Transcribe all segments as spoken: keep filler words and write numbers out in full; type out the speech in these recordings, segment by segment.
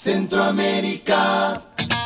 Centroamérica.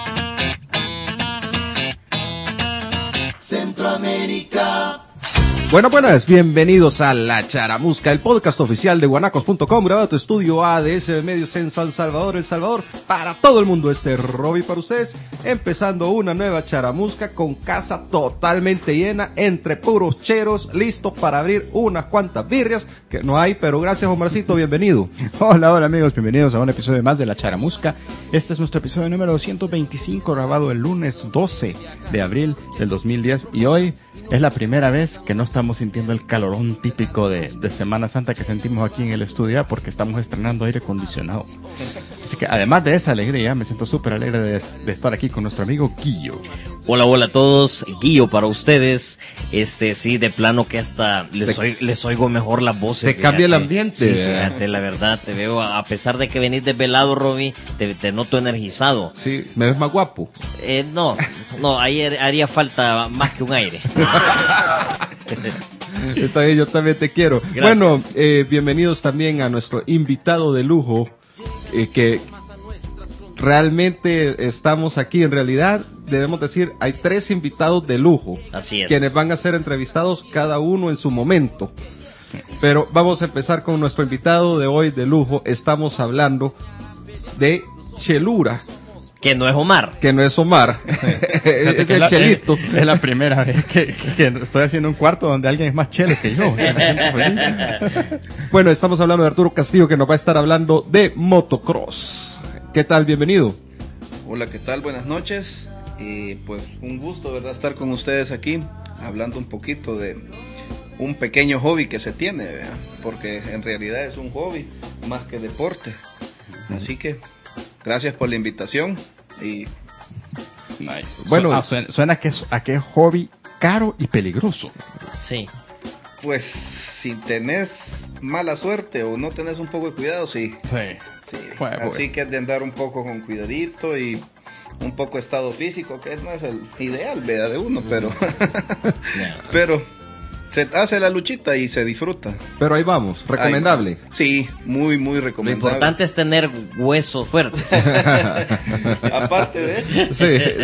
Centroamérica. Bueno, buenas, bienvenidos a La Charamusca, el podcast oficial de guanacos punto com, grabado en tu estudio A D S Medios en San Salvador, El Salvador, para todo el mundo. Este es Robbie para ustedes, empezando una nueva charamusca con casa totalmente llena, entre puros cheros, listos para abrir unas cuantas birrias, que no hay, pero gracias Omarcito, bienvenido. Hola, hola amigos, bienvenidos a un episodio más de La Charamusca. Este es nuestro episodio número doscientos veinticinco, grabado el lunes doce de abril del dos mil diez, y hoy es la primera vez que no estamos sintiendo el calorón típico de, de Semana Santa que sentimos aquí en el estudio, porque estamos estrenando aire acondicionado. Así que además de esa alegría, me siento súper alegre de, de estar aquí con nuestro amigo Guillo. Hola, hola a todos, Guillo para ustedes. Este, sí, de plano que hasta les, oigo, les oigo mejor las voces. Te cambia el ambiente. Sí, fíjate, la verdad, te veo, a pesar de que venís desvelado, Robbie, te, te noto energizado. Sí, me ves más guapo. Eh, no, no, ahí haría falta más que un aire. Está bien, yo también te quiero. Gracias. Bueno, eh, bienvenidos también a nuestro invitado de lujo, eh, que realmente estamos aquí. En realidad, debemos decir, hay tres invitados de lujo. Así es. Quienes van a ser entrevistados cada uno en su momento. Pero vamos a empezar con nuestro invitado de hoy de lujo. Estamos hablando de Chelura. Que no es Omar. Que no es Omar. Sí. Es, es el la, Chelito. Es, es la primera vez que, que estoy haciendo un cuarto donde alguien es más chele que yo. O sea, me siento feliz. Bueno, estamos hablando de Arturo Castillo, que nos va a estar hablando de motocross. ¿Qué tal? Bienvenido. Hola, ¿qué tal? Buenas noches. Y pues un gusto, ¿verdad?, estar con ustedes aquí, hablando un poquito de un pequeño hobby que se tiene, ¿verdad? Porque en realidad es un hobby más que deporte. Así que gracias por la invitación. Y, y nice. Bueno, ah, suena, suena a, que es, a que es hobby caro y peligroso. Sí. Pues si tenés mala suerte o no tenés un poco de cuidado, sí. Sí. sí. Bueno, Así bueno. que es de andar un poco con cuidadito y un poco estado físico, que no es el ideal, ¿verdad?, de uno, pero yeah. pero se hace la luchita y se disfruta. Pero ahí vamos, recomendable. Ahí, sí, muy, muy recomendable. Lo importante es tener huesos fuertes. Aparte de... Sí,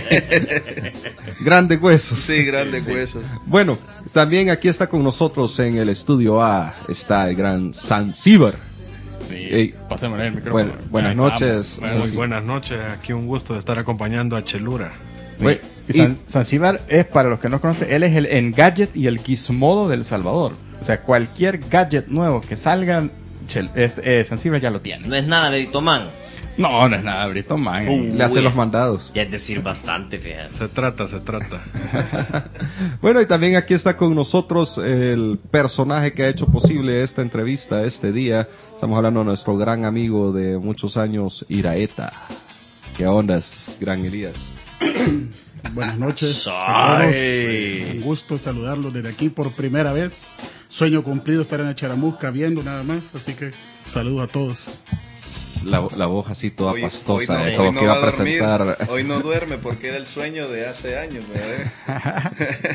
sí. Grandes huesos. Sí, grandes sí. huesos. Bueno, también aquí está con nosotros en el estudio A, está el gran Zanzíbar. Sí, hey, pasémosle el micrófono. Bueno, buenas noches. Bueno, muy buenas noches, aquí un gusto de estar acompañando a Chelura. Sí. Y San, Zanzíbar es, para los que no conocen, él es el Engadget y el Gizmodo del Salvador. O sea, cualquier gadget nuevo que salga, Chel, eh, eh, Zanzíbar ya lo tiene. No es nada Britoman. No, no es nada Britoman. Uh, le hace los mandados. Ya es decir bastante, fíjate. Se trata, se trata. Bueno, y también aquí está con nosotros el personaje que ha hecho posible esta entrevista, este día. Estamos hablando de nuestro gran amigo de muchos años, Iraeta. ¿Qué ondas, gran Elías? Buenas noches a todos. Un gusto saludarlos desde aquí por primera vez. Sueño cumplido estar en la Charamusca viendo nada más, así que saludos a todos. La, la voz así toda hoy, pastosa, hoy no, eh, como hoy no que iba va a presentar. Dormir, hoy no duerme porque era el sueño de hace años, ¿verdad?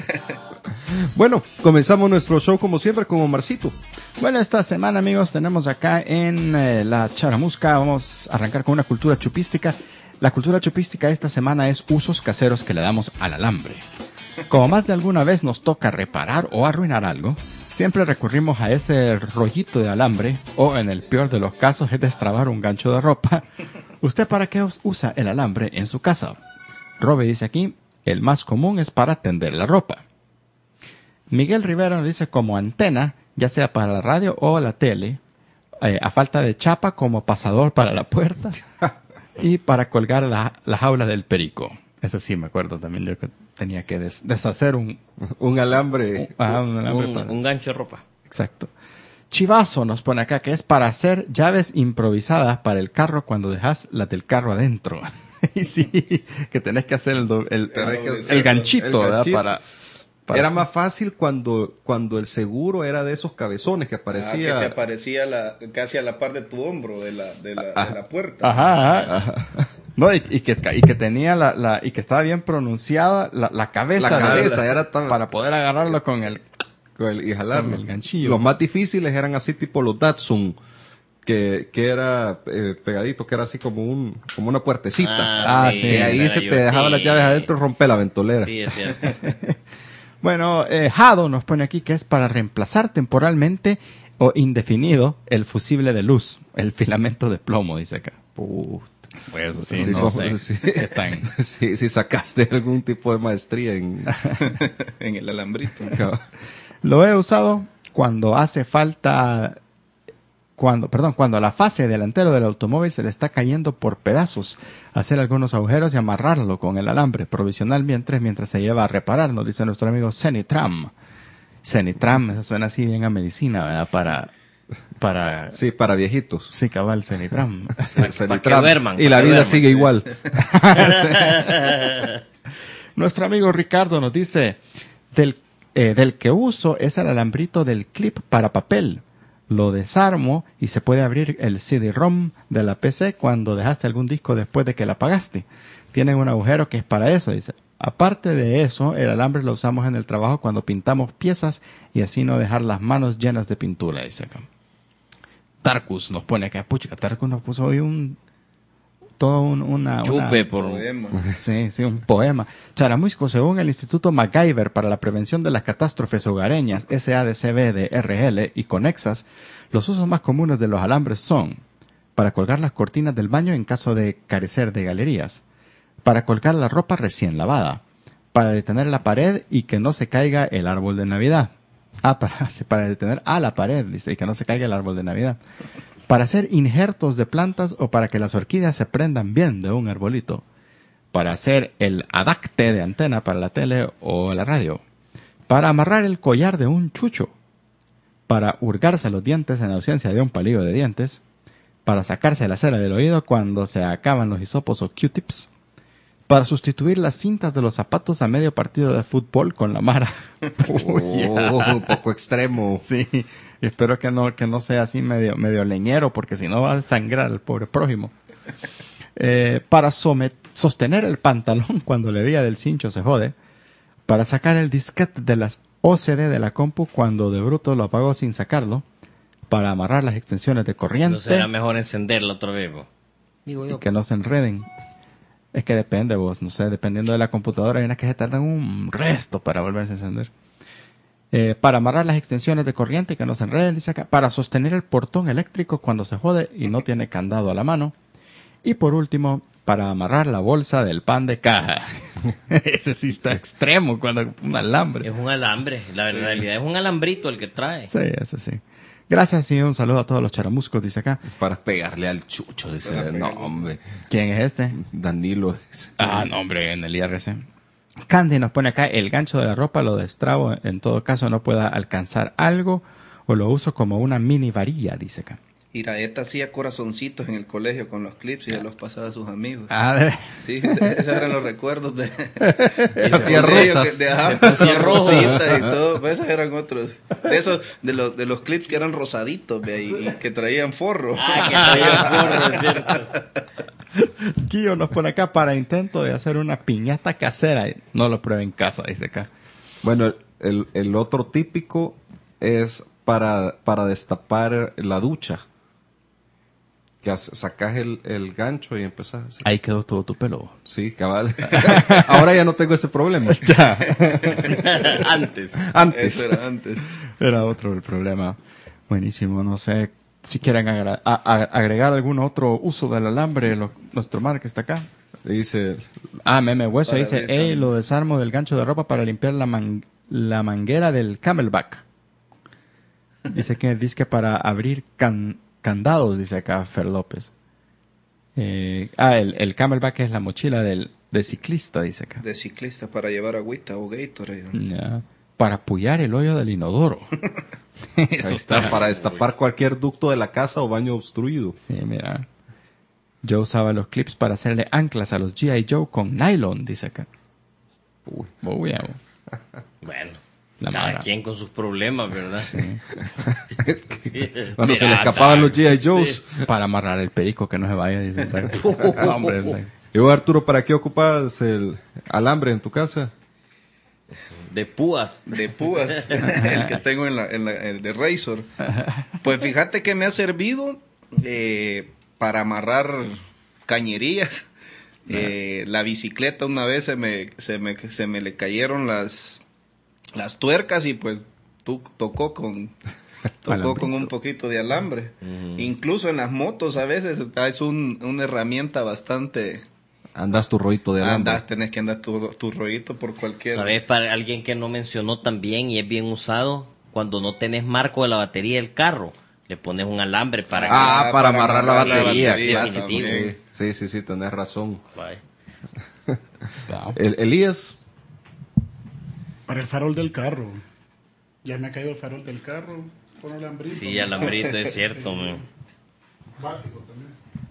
Bueno, comenzamos nuestro show como siempre con Omarcito. Bueno, esta semana, amigos, tenemos acá en eh, la Charamusca, vamos a arrancar con una cultura chupística. La cultura chupística esta semana es usos caseros que le damos al alambre. Como más de alguna vez nos toca reparar o arruinar algo, siempre recurrimos a ese rollito de alambre, o en el peor de los casos es destrabar un gancho de ropa. ¿Usted para qué usa el alambre en su casa? Robe dice aquí, el más común es para tender la ropa. Miguel Rivera nos dice como antena, ya sea para la radio o la tele, eh, a falta de chapa como pasador para la puerta y para colgar la, la jaula del perico. Eso sí me acuerdo también, yo que tenía que des, deshacer un... Un alambre. Un, ah, un, alambre un, para... un gancho de ropa. Exacto. Chivazo nos pone acá que es para hacer llaves improvisadas para el carro cuando dejas las del carro adentro. Y sí, que tenés que hacer el, do, el, el, el, el ganchito, el ¿verdad? ganchito. Para, para... Era más fácil cuando, cuando el seguro era de esos cabezones que aparecía... Ah, que te aparecía la, casi a la par de tu hombro de la, de la, de la puerta. Ajá, ajá. Ajá. No, y, y, que, y que tenía la, la, y que estaba bien pronunciada la, la cabeza. La cabeza, la, era tan... para poder agarrarlo con el, con el y jalarlo. Con el ganchillo. Los más difíciles eran así tipo los Datsun, que, que era eh, pegadito, que era así como un como una puertecita. Ah, sí, sí, ahí era se yo- te dejaban las sí. llaves adentro y rompe la ventolera. Sí, es cierto. Bueno, eh, Jado nos pone aquí que es para reemplazar temporalmente o indefinido el fusible de luz, el filamento de plomo, dice acá. Puta. Pues sí, Sí, no son- sé. sí. ¿Qué tan? Sí, sí sacaste algún tipo de maestría en... En el alambrito. Lo he usado cuando hace falta, cuando, perdón, cuando la fase delantero del automóvil se le está cayendo por pedazos, hacer algunos agujeros y amarrarlo con el alambre provisional mientras, mientras se lleva a reparar, nos dice nuestro amigo Cenitram. Cenitram, eso suena así bien a medicina, ¿verdad? Para, para, Sí, para viejitos. sí, cabal, Cenitram. Sí, Pa' se que le trama. duerman, y pa' la que vida duerman. sigue igual. Nuestro amigo Ricardo nos dice, del, eh, del que uso es el alambrito del clip para papel. Lo desarmo y se puede abrir el C D-ROM de la P C cuando dejaste algún disco después de que la apagaste. Tiene un agujero que es para eso, dice. Aparte de eso, el alambre lo usamos en el trabajo cuando pintamos piezas y así no dejar las manos llenas de pintura, dice acá. Tarkus nos pone acá, pucha, Tarkus nos puso hoy un... todo un, una... Chupe una- por... Poema. Sí, sí, un poema. Charamusco, según el Instituto MacGyver para la Prevención de las Catástrofes Hogareñas, S A D C B de R L y conexas, los usos más comunes de los alambres son para colgar las cortinas del baño en caso de carecer de galerías, para colgar la ropa recién lavada, para detener la pared y que no se caiga el árbol de Navidad. Ah, para, para detener a la pared, dice, y que no se caiga el árbol de Navidad. Para hacer injertos de plantas o para que las orquídeas se prendan bien de un arbolito. Para hacer el adacte de antena para la tele o la radio. Para amarrar el collar de un chucho. Para hurgarse los dientes en ausencia de un palillo de dientes. Para sacarse la cera del oído cuando se acaban los hisopos o Q-tips. Para sustituir las cintas de los zapatos a medio partido de fútbol con la mara. Oh, un poco extremo. Sí, espero que no, que no sea así medio, medio leñero, porque si no va a sangrar al pobre prójimo. Eh, para somet- sostener el pantalón cuando la vía del cincho se jode. Para sacar el disquete de las O C D de la compu cuando de bruto lo apagó sin sacarlo. Para amarrar las extensiones de corriente No será mejor encenderlo otra vez, bo. Digo y yo. que no se enreden. Es que depende, vos, no sé, dependiendo de la computadora, hay unas que se tardan un resto para volverse a encender. Eh, para amarrar las extensiones de corriente y que no se enreden, dice acá. Para sostener el portón eléctrico cuando se jode y no tiene candado a la mano. Y por último, para amarrar la bolsa del pan de caja. Ese sí está extremo, cuando un alambre. Es un alambre, la realidad es un alambrito el que trae. Sí, ese sí. Gracias y un saludo a todos los charamuscos, dice acá. Para pegarle al chucho, dice. No, hombre. ¿Quién es este? Danilo. dice. Ah, no, hombre, en el I R C. Candy nos pone acá, el gancho de la ropa lo destrabo, en todo caso no pueda alcanzar algo o lo uso como una mini varilla, dice acá. Iraeta hacía corazoncitos en el colegio con los clips y ya los pasaba a sus amigos. Ah, Sí, esos eran los recuerdos de... Hacía colegio rosas. que- de- ajá, Se puso hacía rojo. rositas y todo. Pues esos eran otros. De esos, de los, de los clips que eran rosaditos, ve, y, y que traían forro. Ah, que traía forro, es cierto. Kio nos pone acá para intento de hacer una piñata casera. No lo pruebe en casa, dice acá. Bueno, el, el otro típico es para, para destapar la ducha. Que hace- sacas el, el gancho y empezás así. Ahí quedó todo tu pelo. Sí, cabal. Ahora ya no tengo ese problema. Ya. Antes. Eso era antes. Era otro el problema. Buenísimo, no sé si quieren agra- a- a- agregar algún otro uso del alambre, lo- nuestro mar que está acá. Dice, Ah, Meme Hueso Para dice, abrir hey, también. lo desarmo del gancho de ropa para limpiar la, man- la manguera del camelback. Dice que dice que para abrir can- candados, dice acá Fer López. Eh, ah, el, el camelback es la mochila del, de ciclista, dice acá. De ciclista para llevar agüita o Gatorade. Ya. Para apoyar el hoyo del inodoro. Eso ahí está, para destapar cualquier ducto de la casa o baño obstruido. Sí, mira. Yo usaba los clips para hacerle anclas a los G I. Joe con nylon, dice acá. Uy. Uy, ya, Bueno, La cada mara. quien con sus problemas, ¿verdad? Cuando se le Mira, escapaban los G I. sí. Joes. para amarrar el perico que no se vaya. Dice, hombre, Y vos, Arturo, ¿para qué ocupas el alambre en tu casa? De púas. De púas, el que tengo en la, en la el de Razor. Pues fíjate que me ha servido eh, para amarrar cañerías. Eh, la bicicleta una vez se me, se me, se me le cayeron las, las tuercas y pues tú tocó con, tocó con un poquito de alambre. Uh-huh. Incluso en las motos a veces es un, una herramienta bastante... Andas tu rollito de alambre. Andas, tenés que andar tu, tu rollito por cualquier... ¿Sabes? Para alguien que no mencionó también y es bien usado, cuando no tenés marco de la batería del carro, le pones un alambre para... Ah, que... para, para amarrar, amarrar la batería. La batería definitivo. Sí, sí, sí, sí, tenés razón. Bye. El, Elías. Para el farol del carro. Ya me ha caído el farol del carro. Con alambrito. Sí, alambrito, es cierto, sí. man. Básico también.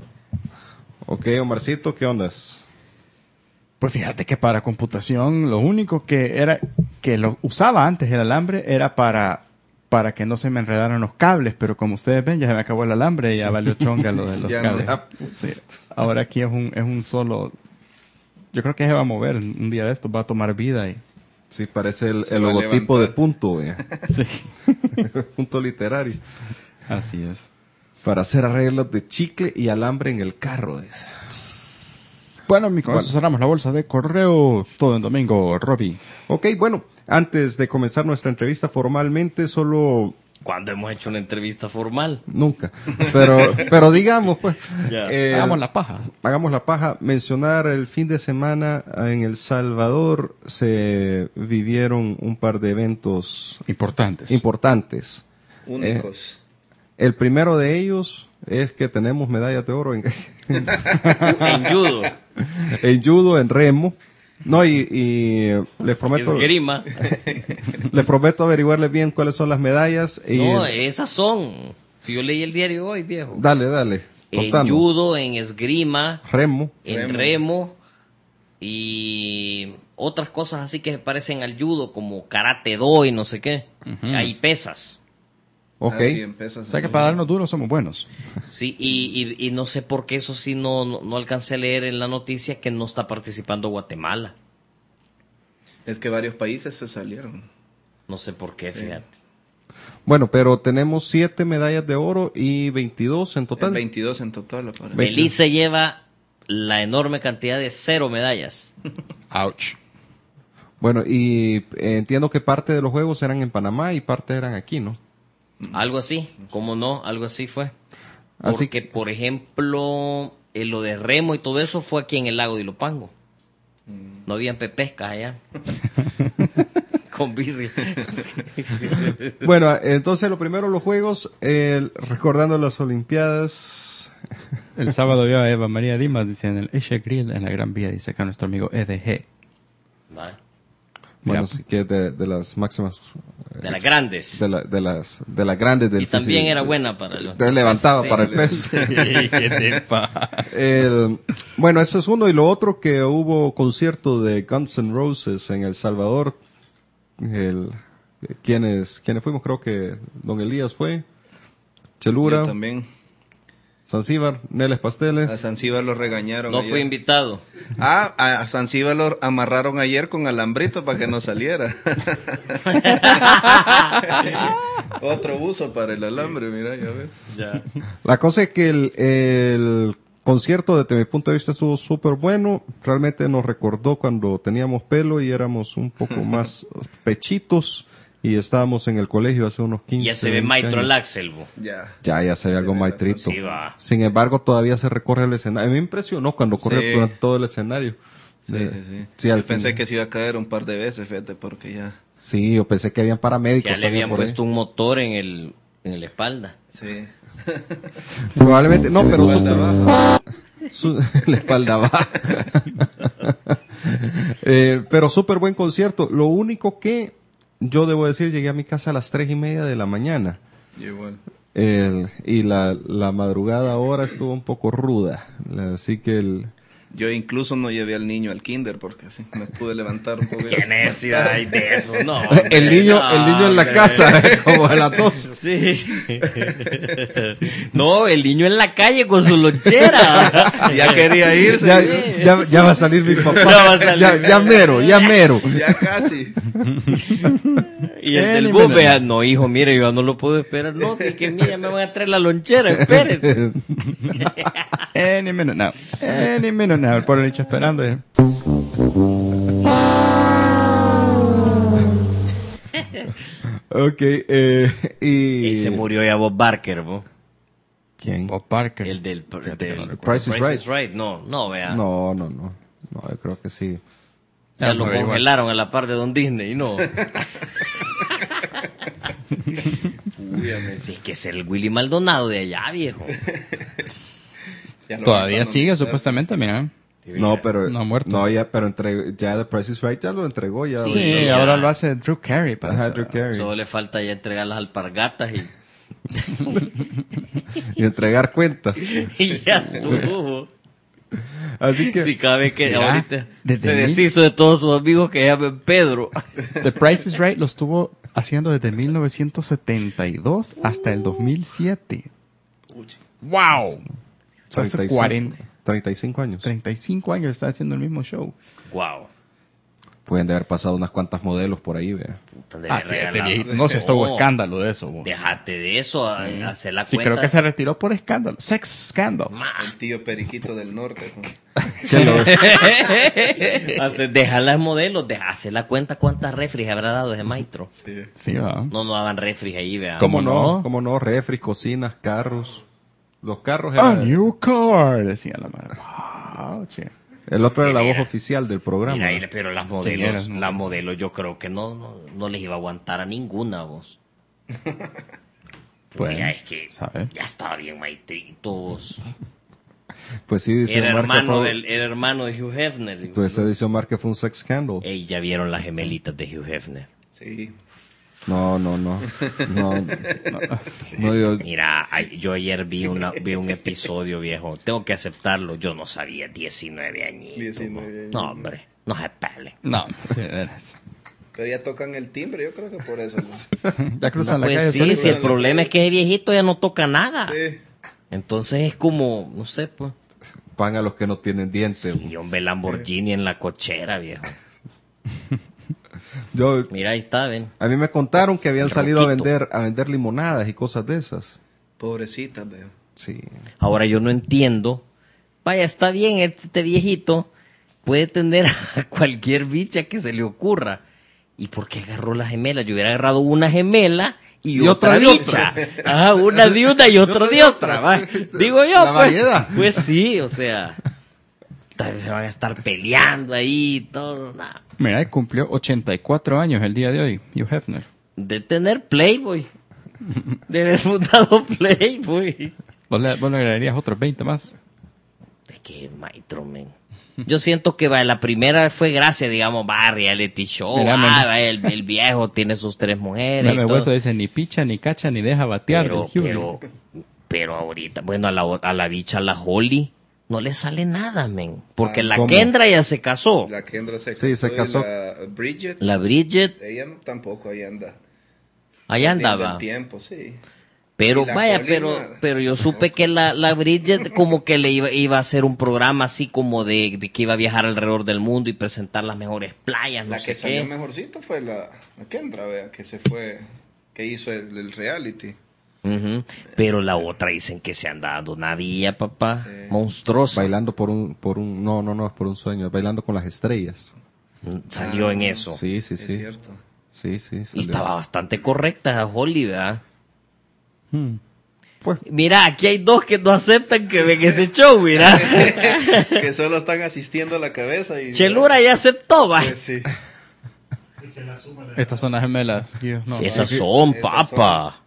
Ok, Omarcito, ¿qué ondas? Pues fíjate que para computación lo único que era que lo usaba antes el alambre era para para que no se me enredaran los cables, pero como ustedes ven ya se me acabó el alambre y ya valió chonga lo de los Ya cables. no. Sí. Ahora aquí es un es un solo. Yo creo que se va a mover un día de estos, va a tomar vida y Sí, parece el, Se el va a logotipo de levantar. punto, eh. sí. Punto literario. Así es. Para hacer arreglos de chicle y alambre en el carro. Es. Bueno, mi con Bueno. eso cerramos la bolsa de correo todo en domingo, Robbie. Ok, bueno, antes de comenzar nuestra entrevista formalmente, solo... ¿Cuándo hemos hecho una entrevista formal? Nunca. Pero, pero digamos, pues... Ya. eh, Hagamos la paja. Hagamos la paja. Mencionar el fin de semana en El Salvador se vivieron un par de eventos Importantes. importantes. Únicos. El primero de ellos es que tenemos medallas de oro en, En judo. en judo, en remo. No, y, y les prometo, Esgrima. les prometo averiguarles bien cuáles son las medallas. Y, No, esas son. Si yo leí el diario hoy, viejo. Dale, dale. En Contanos. judo, en esgrima, Remo. en Remo. remo. Y otras cosas así que se parecen al judo, como karate do y no sé qué. Hay pesas. Ok. Así empieza. O sea que para darnos duros somos buenos. Sí, y, y, y no sé por qué eso sí no, no, no alcancé a leer en la noticia que no está participando Guatemala. Es que varios países se salieron. No sé por qué, fíjate. Bueno, pero tenemos siete medallas de oro y veintidós en total. veintidós en total. aparece. Ve- Belice lleva la enorme cantidad de cero medallas. Ouch. Bueno, y eh, entiendo que parte de los juegos eran en Panamá y parte eran aquí, ¿no? Algo así, ¿cómo no? Algo así fue. Así Porque, por ejemplo, eh, lo de remo y todo eso fue aquí en el lago de Ilopango. No habían pepescas allá. Con birria. Bueno, entonces lo primero los juegos, eh, recordando las Olimpiadas. El sábado vio a Eva María Dimas, dice, en el Eshe Grill, en la Gran Vía, dice acá nuestro amigo E D G. Vale. Bueno, Ya. sí que de, de las máximas. De las grandes. De, la- de las de las grandes del Y también físico. era buena para los... De levantaba Sí. para el peso. ¿Qué te pasa? El- bueno, eso es uno. Y lo otro, que hubo concierto de Guns N' Roses en El Salvador. El, quienes, quienes fuimos, creo que Don Elías fue. Chelura, Yo también. Zanzíbar, Neles A Pasteles. Zanzíbar lo regañaron. No ayer. fui invitado. Ah, a a Zanzíbar lo amarraron ayer con alambrito para que no saliera. Otro uso para el alambre, mira, ya ves. Ya. La cosa es que el, el concierto, desde mi punto de vista, estuvo súper bueno. Realmente nos recordó cuando teníamos pelo y éramos un poco más pechitos y estábamos en el colegio hace unos quince Ya se ve veinte Maestro años. Laxel, bo. Ya. Ya, ya se ve algo ve maitrito. Sí, va. Sin embargo, todavía se recorre el escenario. A mí me impresionó cuando corrió Sí. durante todo el escenario. Sí, Eh, sí, sí. Sí, al Yo pensé fin- que se iba a caer un par de veces, fíjate, porque ya. Sí, yo pensé que habían paramédicos. Ya le también habían por ahí. puesto un motor en el en la espalda. Sí. Probablemente, no, pero su, Espalda baja. su- la espalda baja. Eh, pero súper buen concierto. Lo único que yo debo decir, llegué a mi casa a las tres y media de la mañana. Yo igual. El- y la, la madrugada ahora estuvo un poco ruda. La- Así que el, Yo incluso no llevé al niño al kinder porque así me pude levantar un poco. ¿Qué necesidad hay de eso? No. El niño, no, el niño en la hombre. casa, como a las dos. Sí. No, el niño en la calle con su lonchera. Ya quería irse. Ya, yo. ya, ya va a salir mi papá. Ya va a salir. Ya, ya mero, ya mero. Ya casi. Y el Eh, del ni bus, me- vea, no, hijo, mire, yo no lo puedo esperar. No, sí que mira, me van a traer la lonchera, espérese. Any minute now. Any minute now. El pobre dicho esperando. eh. Ok, eh, y... Y se murió ya Bob Barker, ¿no? ¿Quién? Bob Parker. El del, Fíjate que del no recuerdo. Price is Right. No, no, vea. No, no, no. No, yo creo que sí. Ya Ya lo me averiguo. congelaron a la par de Don Disney, no. Uy, a mí- Sí, es que es el Willy Maldonado de allá, viejo. ya lo Todavía van a sigue, notar. supuestamente, mira. No, pero... No ha muerto. No, ya, pero entre, ya The Price is Right ya lo entregó. Ya, Sí, ahorita lo- ahora lo hace Drew Carey. parece. Ajá, Drew Carey. Solo le falta ya entregar las alpargatas y, Y entregar cuentas. y ya estuvo. Así que... Si cada vez que Mira, ahorita desde se mil- deshizo de todos sus amigos que llaman Pedro. The Price is Right lo estuvo haciendo desde mil novecientos setenta y dos hasta el dos mil siete. ¡Wow! O sea, hace treinta y cinco cuarenta, treinta y cinco años. treinta y cinco años está haciendo el mismo show. Wow. Pueden de haber pasado unas cuantas modelos por ahí, vea. Ah, sí, este viejito. No se estuvo escándalo de eso. bo. Déjate de eso, a- hacer la Sí, cuenta. creo que se retiró por escándalo. Sex scandal. Ma, El tío Periquito del Norte. ¿no? hacer- deja las modelos, deja hacer la cuenta cuántas refris habrá dado ese maestro. Sí. Sí, va. No, no hagan refris ahí, vea. ¿Cómo ¿Cómo no? no? ¿Cómo no? Refri, cocinas, carros. Los carros A eran... new car, decía la madre. Wow, che. El otro era la voz Mira. oficial del programa. Mira, y- pero las modelos, eras, no? las modelos yo creo que no, no, no les iba a aguantar a ninguna vos. Pues, ya es que ¿sabe? ya estaba bien maestritos. Pues sí, dice Era Omar que hermano, fue- del, era hermano de Hugh Hefner. Pues se dice Omar que fue un sex scandal. Ey, ya vieron las gemelitas de Hugh Hefner. Sí. No, no, no. No, no, no, yo- Mira, ay- yo ayer vi una vi un episodio, viejo. Tengo que aceptarlo. Yo no sabía, diecinueve añitos. diecinueve años. No, hombre, no se pele. No, sí, de veras. Pero ya tocan el timbre, yo creo que por eso. ¿no? Ya cruzan la Pues calle sí, solito. si el problema es que ese viejito ya no toca nada. Sí. Entonces es como, no sé, pues. van a los que no tienen dientes. Sí, hombre, Lamborghini en la cochera, viejo. Yo, Mira, ahí está, ven. a mí me contaron que habían El salido a roquito. vender, a vender limonadas y cosas de esas. Pobrecita, veo. Sí. Ahora yo no entiendo. Vaya, está bien, este viejito puede tener a cualquier bicha que se le ocurra. ¿Y por qué agarró la gemela? Yo hubiera agarrado una gemela y, Y otra, otra de bicha. Ah, una de una y otra de otra. va. Digo yo, La pues, variedad. pues sí, o sea, tal vez se van a estar peleando ahí y todo. Nah. Mira, él cumplió ochenta y cuatro años el día de hoy, Hugh Hefner. De tener Playboy. De haber fundado Playboy. ¿Vos le, vos le agregarías otros veinte más? Es que maestro, men. Yo siento que va, la primera fue gracia, digamos, va, reality show. Mira, ah, men. va, el, el viejo tiene sus tres mujeres. y Meme todo. Hueso dice ni picha, ni cacha, ni deja batear. pero, del Hugh. pero, pero ahorita, bueno, a la, a la bicha, a la Holly, no le sale nada, men. Porque Ah, la ¿cómo? Kendra ya se casó. La Kendra se casó. Sí, se y casó. La Bridget, La Bridget, ella no- tampoco ahí anda. allá Perdiendo andaba. el tiempo, sí. Pero Y la vaya, Holly pero, nada. pero yo supe que la, la Bridget como que le iba, iba a hacer un programa así como de, de que iba a viajar alrededor del mundo y presentar las mejores playas, no La sé que salió qué. mejorcito fue la, la Kendra, vea, que se fue, que hizo el, el reality. Ujú. Pero la otra dicen que se anda dando una vía, papá, Sí. monstruosa. Bailando por un, por un, no, no, no, es por un sueño, bailando con las estrellas. Mm, Salió en eso. Sí, sí, Es sí. cierto. Sí, sí. Y salió. estaba bastante correcta esa Holly, ¿verdad? Hmm. Pues, Mira, aquí hay dos que no aceptan que ven ese show, mira. Que solo están asistiendo a la cabeza y... Chelura ya aceptó, va. Pues sí. Estas son las gemelas. Hugh. No, Sí, esas Hugh- son, esas papa.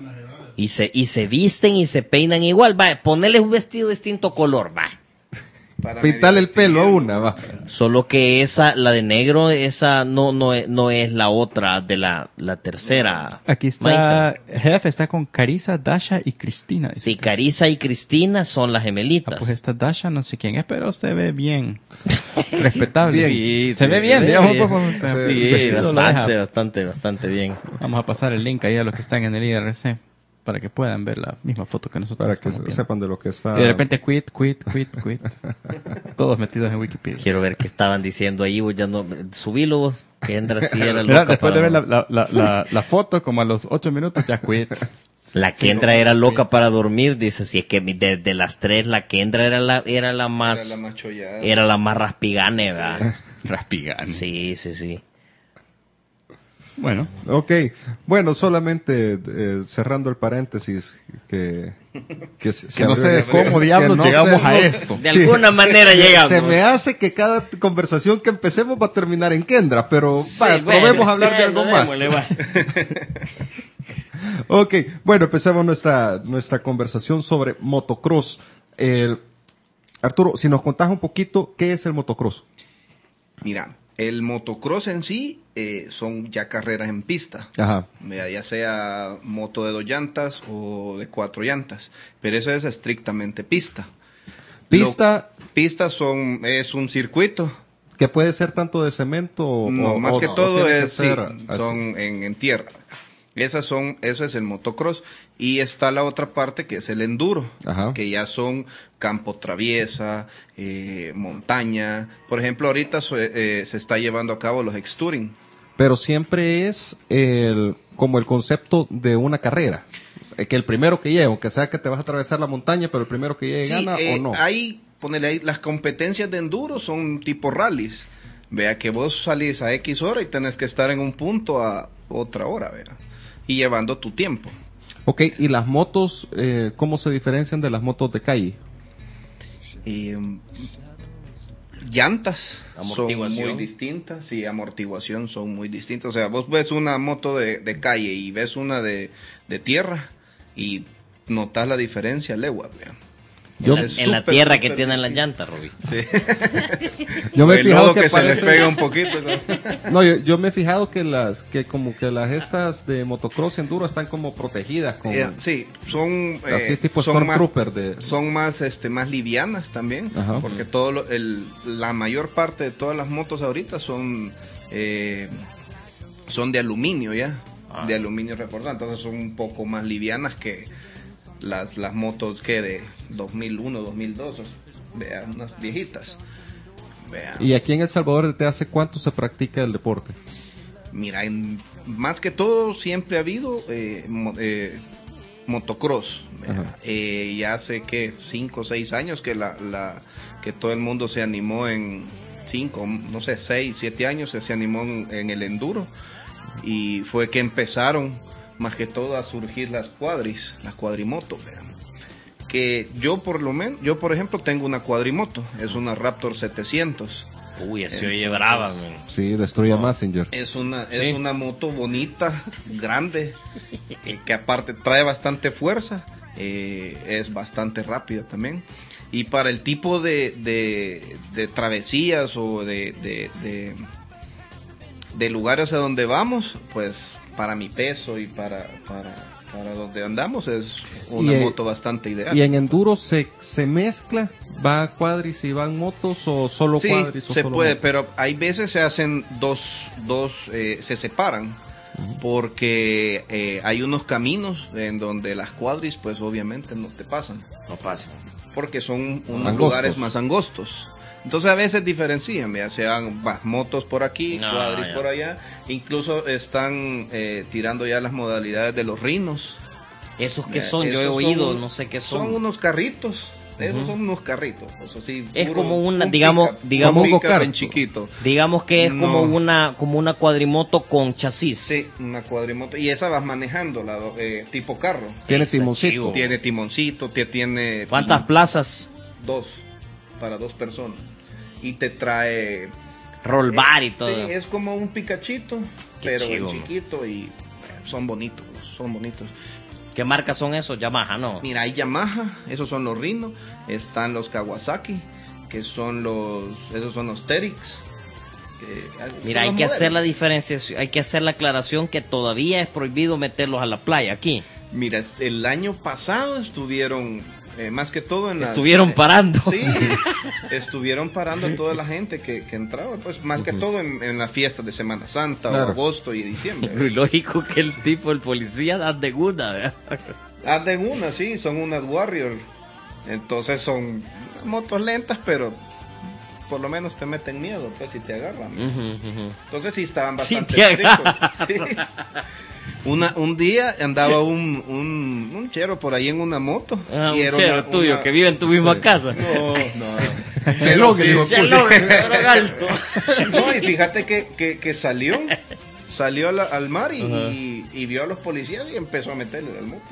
Y se, y se visten y se peinan igual, va. Ponerles un vestido de distinto color, va. para Pintarle el medio pelo a vestir. una, va. Solo que esa, la de negro, esa no, no, es, no es la otra de la, la tercera. Aquí está, Maite. jefe, está con Carissa, Dasha y Cristina. Sí, Carissa y Cristina son las Ah, gemelitas. pues esta Dasha no sé quién es, pero se ve bien. Respetable. Bien. Sí, se sí, ve se bien, ve digamos. bien. Pues, pues, pues, Sí, su vestido lo bastante, deja. bastante, bastante bien. Vamos a pasar el link ahí a los que están en el I R C para que puedan ver la misma foto que nosotros Para que estamos se- viendo. sepan de lo que está. Y de repente quit, quit, quit, quit. Todos metidos en Wikipedia. Quiero ver qué estaban diciendo ahí, vos ya no, subilo vos, que Kendra sí era Mira, loca después para... de ver la, la, la, la, la foto, como a los ocho minutos, ya quit. La Kendra era loca para dormir, dice, si es que mi- de, de las tres, la Kendra era la, era la más, Era la más chollada. era la más raspigane, ¿verdad? Raspigan. Sí, sí, sí. Bueno, Ok, bueno, solamente eh, cerrando el paréntesis, que, que, se- se no abrió- sé cómo diablos no llegamos sé, a no- esto. De alguna manera llegamos. Se me hace que cada conversación que empecemos va a terminar en Kendra, pero Sí, va, bueno, probemos a hablar de algo bueno, más. démosle, va. Ok, bueno, empecemos nuestra, nuestra conversación sobre motocross. El- Arturo, si nos contás un poquito, ¿qué es el motocross? Mira, el motocross en sí eh, son ya carreras en pista. Ajá. Vea, ya sea moto de dos llantas o de cuatro llantas, pero eso es estrictamente pista. Pista Lo- pistas son es un circuito. que puede ser tanto de cemento o... No, o- más o- que o todo tiene que es sí, ser así. son en, en tierra. Esas son, eso es el motocross. Y está la otra parte que es el enduro, Ajá. que ya son campo traviesa, eh, montaña. Por ejemplo, ahorita so- eh, se está llevando a cabo los X-Touring. Pero siempre es el, como el concepto de una carrera. O sea, que el primero que llegue, aunque sea que te vas a atravesar la montaña, pero el primero que llegue Sí, gana eh, o no. hay, ponele ahí, las competencias de enduro son tipo rallies. Vea que vos salís a X hora y tenés que estar en un punto a otra hora, vea. Y llevando tu tiempo. Ok, ¿y las motos, eh, cómo se diferencian de las motos de calle? Eh, llantas son Amortiguación. muy distintas, sí, amortiguación son muy distintas. O sea, vos ves una moto de, de calle y ves una de, de tierra y notas la diferencia legua, vea. Yo- en la, Es en la súper, tierra súper que tienen las distinto. llantas, Roby. Yo me he el fijado lodo que, que, se les parecen- pega un poquito, ¿no? No, yo, yo me he fijado que las, que como que las estas de motocross y enduro están como protegidas con, Eh, sí, son eh, así tipo son más, Stormtrooper de... son más este más livianas también, Ajá. porque todo lo- el, la mayor parte de todas las motos ahorita son eh, son de aluminio ya, Ah. de aluminio reforzado, entonces son un poco más livianas que las las motos que de dos mil uno, dos mil dos, vean unas viejitas. Vean. Y aquí en El Salvador, ¿desde hace cuánto se practica el deporte? Mira, en- más que todo siempre ha habido eh, mo- eh, motocross. ¿verdad? Ajá. Eh, ya hace que cinco o seis años que la, la que todo el mundo se animó en cinco, no sé, seis, siete años se, se animó en, en el enduro y fue que empezaron más que todo a surgir las cuadris, las cuadrimotos. ¿verdad? Que yo por lo menos, yo por ejemplo tengo una cuadrimoto, es una Raptor setecientos. Uy, así oye brava, man. Sí, destruye a Messenger. Es una, Sí. es una moto bonita, grande, eh, que aparte trae bastante fuerza, eh, es bastante rápida también. Y para el tipo de, de, de travesías o de, de, de, de lugares a donde vamos, pues para mi peso y para, para, para donde andamos es una Y, eh, moto bastante ideal. ¿Y en enduro se, se mezcla? ¿Va cuadris y van motos o solo Sí, cuadris o se solo puede, motos? pero hay veces se hacen dos, dos eh, se separan, porque eh, hay unos caminos en donde las cuadris, pues obviamente no te pasan, No pasa. porque son unos Angostos. lugares más angostos. Entonces a veces diferencian, ya sean va, motos por aquí, No, cuadris ya. por allá, incluso están eh, tirando ya las modalidades de los rinos. ¿Esos que Ya, son? Yo he esos oído, son- no sé qué son. Son unos carritos. Esos son unos carritos. O sea, sí, Es puro- como una, un digamos- pick-up, digamos- un un pick-up en go-kart. chiquito. Digamos que es No. como una como una cuadrimoto con chasis. Sí, una cuadrimoto. Y esa vas manejando, la, eh, tipo carro. Tiene Está timoncito. chivo. Tiene timoncito, te tiene... ¿Cuántas plazas? Dos, para dos personas. Y te trae... Roll bar y eh, todo. Sí, es como un picachito, Qué pero chivo, en man. chiquito y eh, son bonitos, son bonitos. ¿Qué marcas son esos? Yamaha, ¿no? Mira, hay Yamaha, esos son los Rhino, están los Kawasaki que son los, esos son los Terix. Mira, hay que hacer la diferenciación, hay que hacer la aclaración que todavía es prohibido meterlos a la playa aquí. Mira, el año pasado estuvieron, eh, más que todo en las... Estuvieron parando. Sí, estuvieron parando a toda la gente que, que entraba, pues más que todo en, en las fiestas de Semana Santa, claro, o agosto y diciembre. Muy lógico que el tipo, el policía, da de una, ¿verdad? Hacen una, sí, son unas Warrior. Entonces son motos lentas, pero por lo menos te meten miedo, pues, si te agarran. Uh-huh, uh-huh. Entonces sí estaban Si bastante te estrictos. Sí. Una, un día andaba un, un, un chero por ahí en una moto. Ah, y un era chero una- tuyo una- que vive en tu misma Sí. casa. No, no. Chelón, Sí, que digo, sí. Chelón, pero alto. No, y fíjate que, que, que salió, salió al, al mar y, Ajá. y, y vio a los policías y empezó a meterle al moto.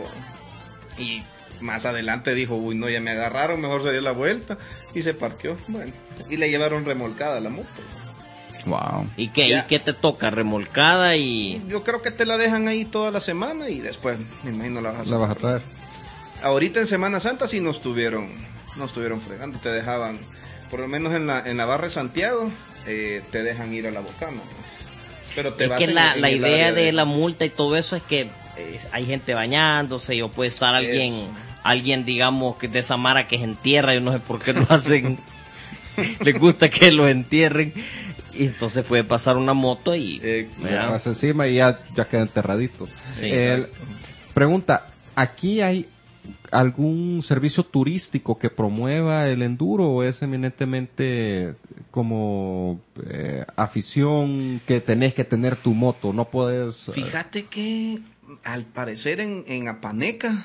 Y más adelante dijo, uy, no, ya me agarraron, mejor se dio la vuelta y se parqueó. Bueno, y le llevaron remolcada la moto. Wow. ¿Y qué? Ya. ¿Y qué te toca? Remolcada y... Yo creo que te la dejan ahí toda la semana y después, me imagino, la vas a La vas a traer. Ahorita en Semana Santa sí nos estuvieron, nos estuvieron fregando, te dejaban, por lo menos en la, en la barra de Santiago, eh, te dejan ir a la Bocana, ¿no? Pero te Es vas que en- la, en la el idea área de la multa y todo eso es que eh, hay gente bañándose o puede estar alguien, Eso. alguien digamos, que de esa mara que es en tierra, yo no sé por qué lo hacen, les gusta que lo entierren, y entonces puede pasar una moto y... Eh, Se ¿verdad? pasa encima y ya, ya queda enterradito. Sí, El- exacto. pregunta, ¿aquí hay algún servicio turístico que promueva el enduro o es eminentemente como eh, afición que tenés que tener tu moto? No puedes... eh, Fíjate que al parecer en, en Apaneca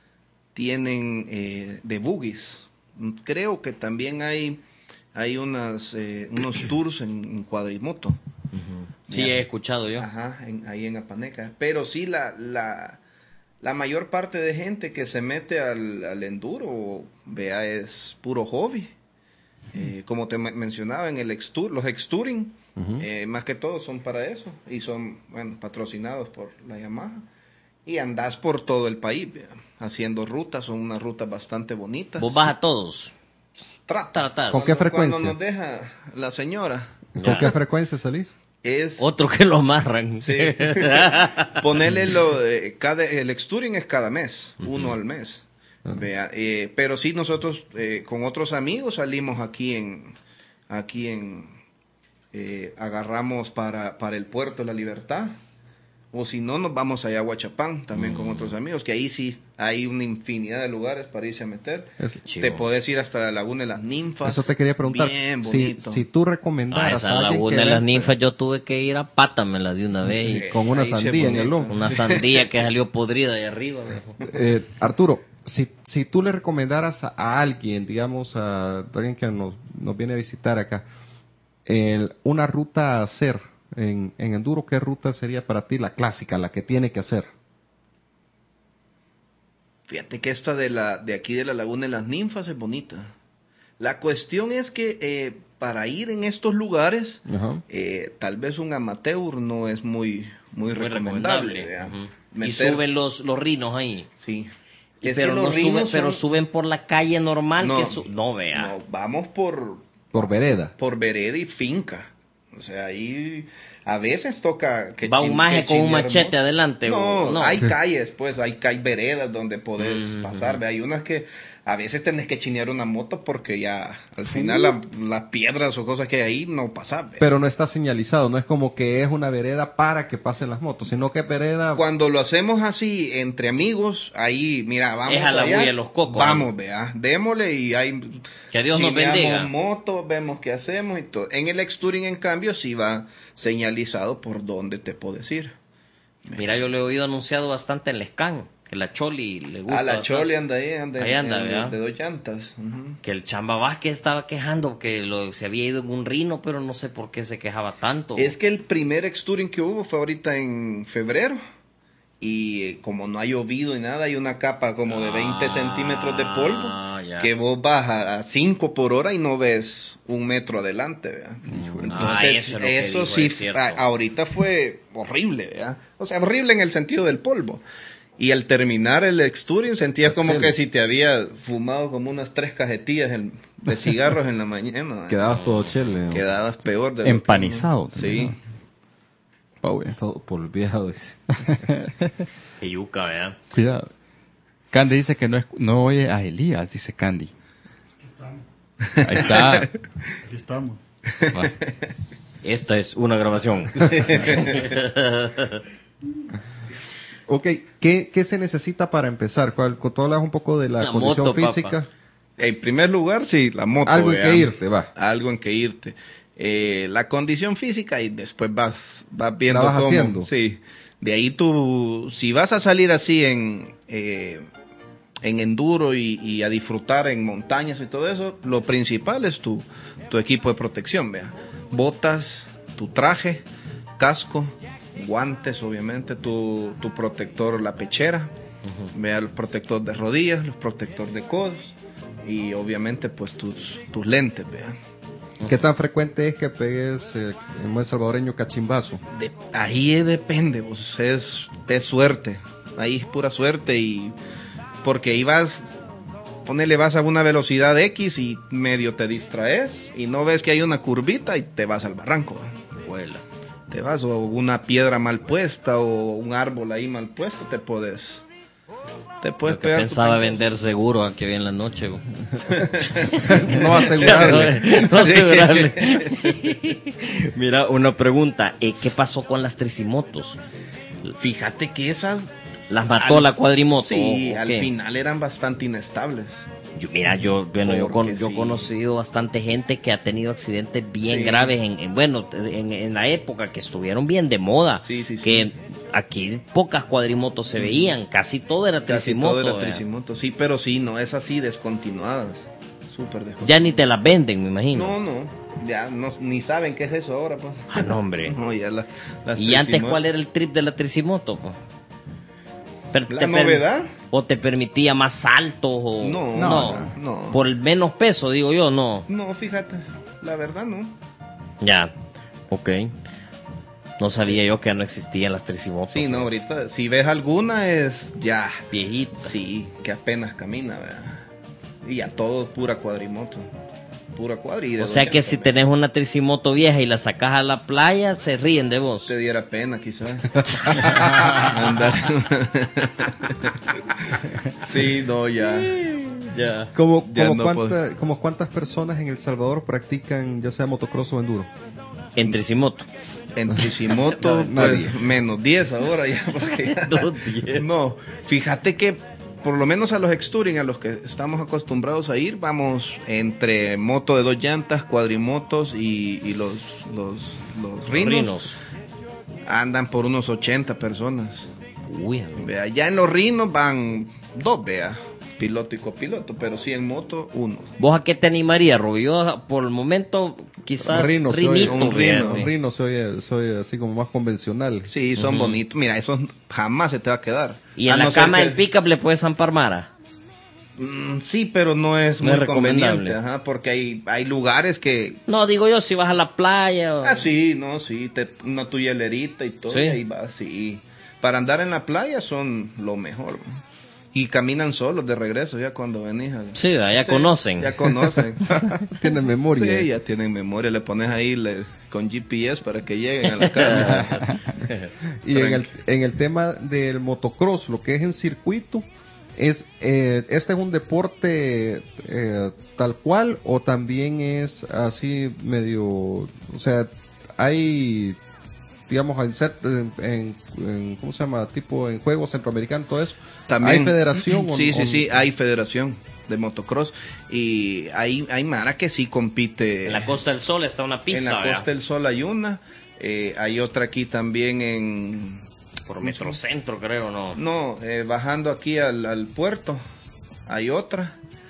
tienen eh, de buggies. Creo que también hay, hay unas, eh, unos tours en, en cuadrimoto. Sí, he escuchado yo. Ajá, en- ahí en Apaneca. Pero sí, la, la, la mayor parte de gente que se mete al, al enduro, vea, es puro hobby. Eh, como te me- mencionaba, en el extur, los extouring, Ujú. eh, más que todo son para eso. Y son, bueno, patrocinados por la Yamaha. Y andás por todo el país, vea, haciendo rutas. Son unas rutas bastante bonitas. Vos vas a todos. Trata. Tratás. ¿Con qué Cuando- frecuencia? Cuando nos deja la señora, ¿Con Ya. qué frecuencia salís? es... Otro que lo amarran. Sí. Ponerle lo, eh, cada, el extouring es cada mes, uno al mes. Vea, eh, pero sí nosotros eh, con otros amigos salimos aquí en, aquí en, eh, agarramos para, para el puerto de la Libertad. O si no, nos vamos allá a Huachapán también con otros amigos, que ahí sí hay una infinidad de lugares para irse a meter. Es- Chivo. Te podés ir hasta la Laguna de las Ninfas. Eso te quería preguntar. Bien Si, bonito. si tú Ah, recomendaras esa a alguien laguna que de las ve- ninfas yo tuve que ir a pátamela de una vez. y con una Ahí se sandía en el bonito. lomo. Una sandía que salió podrida de arriba. viejo. Eh, Arturo, si, si tú le recomendaras a, a alguien, digamos, a alguien que nos, nos viene a visitar acá, el- una ruta a hacer en, en enduro, ¿qué ruta sería para ti la clásica, la que tiene que hacer? Fíjate que esta de la de aquí de la Laguna de las Ninfas es bonita. La cuestión es que eh, para ir en estos lugares, Ajá. eh, tal vez un amateur no es muy muy, Muy recomendable. recomendable. ¿vea? Ujú. Y Meter- suben los, los rinos ahí. sí. Y Es pero, que no los suben, rinos pero son- suben por la calle normal. No, que su- no vea. No, vamos por Por vereda. por vereda y finca. O sea, ahí a veces toca que Va un chin- maje que con un chinear machete moto. adelante, No, o- no. hay calles, pues, hay, hay veredas donde podés Mm, pasar. ve, Hay unas que a veces tenés que chinear una moto porque ya al final la- las piedras o cosas que hay ahí no pasan. ve. Pero no está señalizado, no es como que es una vereda para que pasen las motos, sino que es vereda... Cuando lo hacemos así entre amigos, ahí, mira, vamos Es a la allá, bulla de los cocos, vamos, ¿no? vea, démosle y hay Que Dios nos chineamos bendiga. motos, vemos qué hacemos y todo. En el extouring, en cambio, sí va señalizado por dónde te puedes ir. Mira, yo le he oído anunciado bastante en el Scan. Que la Choli le gusta. A la bastante. Chole anda ahí, anda, Ahí anda, en- ¿verdad? de, de dos llantas. Ujú. Que el Chamba Vázquez estaba quejando que lo, se había ido en un rino, pero no sé por qué se quejaba tanto. Es que el primer extouring que hubo fue ahorita en febrero. Y eh, como no ha llovido y nada, hay una capa como de veinte Ah, centímetros de polvo. ya. Que vos vas a cinco por hora y no ves un metro adelante, ¿verdad? Ah, Entonces, eso es lo que eso dijo, sí, es cierto. a- ahorita fue horrible, ¿verdad? O sea, horrible en el sentido del polvo. Y al terminar el extouring sentía como Chile. que si te había fumado como unas tres cajetillas el- de cigarros en la mañana. Quedabas todo chele. ¿no? Quedabas peor. De lo que- Empanizado. Sí. Pobre. Todo polviado. Dice. Que yuca, ¿verdad? Cuidado. Candy dice que no, es, no oye a Elías, dice Candy. Ahí está. Aquí estamos. Va. Esta es una grabación. Ok, ¿qué, ¿qué se necesita para empezar? ¿Cuál, tú hablas un poco de la, La condición moto, física. papá. En primer lugar, sí, la moto. Algo en vea. que irte, va. Algo en que irte. Eh, la condición física y después vas, vas viendo La vas cómo. haciendo. Sí. De ahí tú, si vas a salir así en, eh, en enduro y, y a disfrutar en montañas y todo eso, lo principal es tu, tu equipo de protección, vea. Botas, tu traje, casco, guantes, obviamente, tu, tu protector, la pechera, uh-huh. Vea, el protector de rodillas, los protector de codos y obviamente pues tus, tus lentes, vea. ¿Qué tan frecuente es que pegues eh, en buen salvadoreño cachimbazo? De, ahí depende, pues, es, es suerte, ahí es pura suerte y porque ahí vas, ponele, vas a una velocidad X y medio te distraes y no ves que hay una curvita y te vas al barranco. Vuela. Te vas o una piedra mal puesta o un árbol ahí mal puesto, te puedes te puedes Lo que pegar. pensaba vender seguro aquí hoy en la noche. Bo. No asegurarle. No asegurarle. Mira, una pregunta. Eh, ¿Qué pasó con las tricimotos? Fíjate que esas ¿Las mató al, la cuadrimoto? Sí, ¿o al qué? final eran bastante inestables. Yo, mira, yo, bueno, yo, con, Porque yo he sí. conocido bastante gente que ha tenido accidentes bien Sí. graves en, en bueno, en, en la época que estuvieron bien de moda. Sí, sí, sí. Que aquí pocas cuadrimotos se veían, casi todo era Casi tricimoto. todo era vea. tricimoto, sí, pero sí, no es así, descontinuadas. Súper descontinuadas. Ya ni te las venden, me imagino. No, no, ya no, ni saben qué es eso ahora, pues. Ah, no, hombre. No, ya la, las ¿Y antes tricimotos- cuál era el trip de la tricimoto? Po? Per- La te per- novedad. ¿O te permitía más saltos? O... No, no, no. Por el menos peso, digo yo, no. No, fíjate, la verdad no. Ya, ok. No sabía yo que no existían las tricimotos. Sí, no, ahorita, si ves alguna es ya, Viejita. sí, que apenas camina, ¿verdad? Y a todo pura cuadrimoto, pura cuadri. y de O sea que doscientos, si ¿verdad? tenés una tricimoto vieja y la sacás a la playa, se ríen de vos. Te diera pena, quizás. Andar. Sí, no, ya. Ya. ¿Cómo, Ya cómo no cuánta- como cuántas personas en El Salvador practican ya sea motocross o enduro? En tricimoto. En Tricimoto, No, pues nadie. menos diez ahora ya. Porque ya- Dos diez. No, fíjate que por lo menos a los X-Touring, a los que estamos acostumbrados a ir, vamos entre moto de dos llantas, cuadrimotos y, y los, los, los rinos, Rinos. andan por unos ochenta personas. Uy, amigo. Vea, ya en los rinos van dos, vea, piloto y copiloto, pero sí en moto, uno. ¿Vos a qué te animarías, Roby? Yo, por el momento, quizás Rino se oye, rinito, un rino, fíjate. Un rino se oye, se oye así como más convencional. Sí, son bonitos. Mira, eso jamás se te va a quedar. Y A en la no ser cama que- del pickup le puedes ampar Mm, sí, pero no es No muy es recomendable. conveniente, ajá, porque hay, hay lugares que... No, digo yo, si vas a la playa. o- Ah, sí, no, sí, te, una tu hielerita y todo, Sí. y ahí va, sí. Para andar en la playa son lo mejor. ¿no? Y caminan solos de regreso ya cuando venís. a- Sí, ya Sí, conocen. Ya conocen. Tienen memoria. Sí, ya tienen memoria, le pones ahí le- con G P S para que lleguen a la casa. Y en el, en el tema del motocross, lo que es en circuito, es eh, ¿este es un deporte eh, tal cual o también es así medio, o sea, hay, digamos, en, set- en, en- en- ¿cómo se llama? Tipo en juegos centroamericanos, todo eso? También. ¿Hay federación? o- Sí, sí, o- sí, hay federación de motocross y hay, hay Mara que sí compite. En la Costa del Sol está una pista, En la ¿verdad? Costa del Sol hay una, eh, hay otra aquí también en... Por Metrocentro, creo, ¿no? No, eh, bajando aquí al, al puerto hay otra.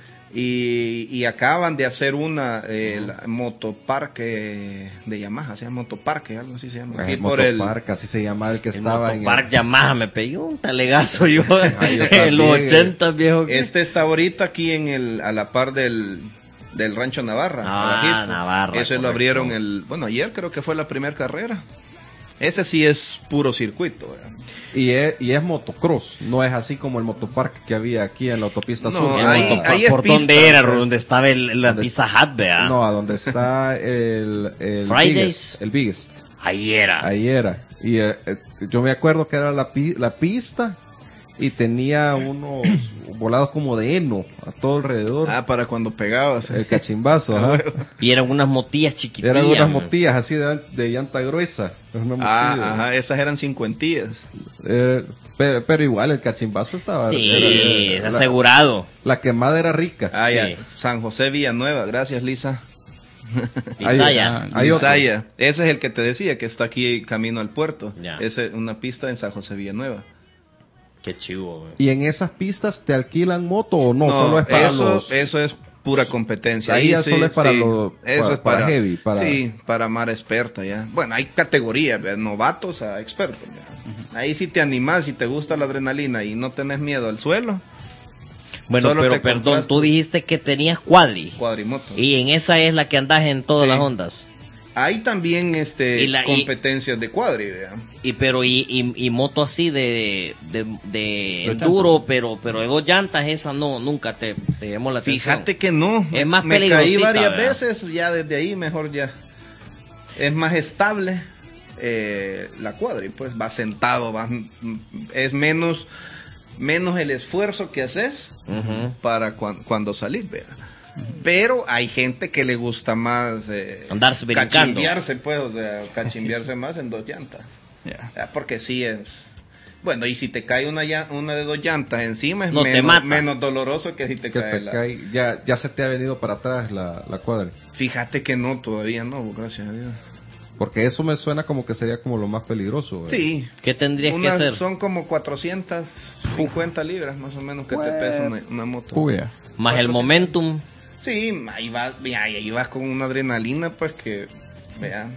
Y, y acaban de hacer una, eh, el motoparque de Yamaha, se llama motoparque, algo así se llama. Aquí El por el, motopark, así se llama el que El estaba en Motopark Yamaha me pegué un talegazo yo Ay, yo en los también. ochenta, viejo. este está ahorita aquí en el, a la par del, del Rancho Navarra. Ah, abajito. Navarra, Ese lo correcto. abrieron el, bueno, ayer creo que fue la primera carrera. Ese sí es puro circuito, ¿verdad? Y es, y es motocross, no es así como el motoparque que había aquí en la autopista No, sur. ahí- Motopark. ahí es ¿Por pista, dónde era? pues. ¿Dónde estaba el, la ¿Dónde Pizza Hut, vea? No, a donde está el, el Fridays. biggest, el biggest. Ahí era. Ahí era. Y eh, eh, yo me acuerdo que era la, pi- la pista y tenía unos volados como de heno a todo alrededor. Ah, para cuando pegabas. El cachimbazo, ajá. Y eran unas motillas chiquitillas. Eran unas man. motillas así de, de llanta gruesa. Una Ah, motilla. ajá, estas eran cincuentías. Eh, pero, pero igual el cachimbazo estaba. Sí, era- es la, asegurado. la quemada era rica. Ah, ya. Sí. San José Villanueva, gracias Lisa. Hay- Isaya. hay otro. Isaya. Ese es el que te decía que está aquí camino al puerto. Ya. Ese es una pista en San José Villanueva. Qué chivo, güey. ¿Y en esas pistas te alquilan moto o no? Solo es para eso, los... eso es pura competencia. Ahí ya solo es para los- eso para- es para para, heavy, para- Sí, para mar experta ya. Bueno, hay categorías, de novatos a expertos. ya. Ahí sí te animas, si te gusta la adrenalina y no tenés miedo al suelo, Bueno, Solo pero te perdón, compraste- tú dijiste que tenías cuadri. cuadrimoto. Y en esa es la que andas en todas Sí. las ondas. Hay también este Y la- y- competencias de cuadri, vea. Y pero y, y, y moto así de de, de Dos enduro, pero pero de dos llantas, esa no, nunca te, te llamó la atención. Fíjate que no. Es más Me caí peligrosita, varias ¿verdad? veces, ya desde ahí mejor ya. Es más estable eh, la cuadri, pues va sentado, va, es menos, menos el esfuerzo que haces Ujú. para cuan- cuando salís, vea. Pero hay gente que le gusta más eh, Andarse brincando. cachimbiarse, pues, o sea, cachimbiarse más en dos llantas. Ya, porque sí es. Bueno, y si te cae una, llan- una de dos llantas encima es No te menos, mata. menos doloroso que si te que cae te la. cae- ya, ya se te ha venido para atrás la, la cuadra. Fíjate que no, todavía no, gracias a Dios. Porque eso me suena como que sería como lo más peligroso. ¿verdad? Sí. ¿Qué tendrías que Unas- hacer? Son como cuatrocientas cincuenta libras más o menos que te pesa una, una moto. Uy, ya. Más el cuatrocientos. momentum. Sí, ahí vas, ahí, ahí vas con una adrenalina, pues que, vea.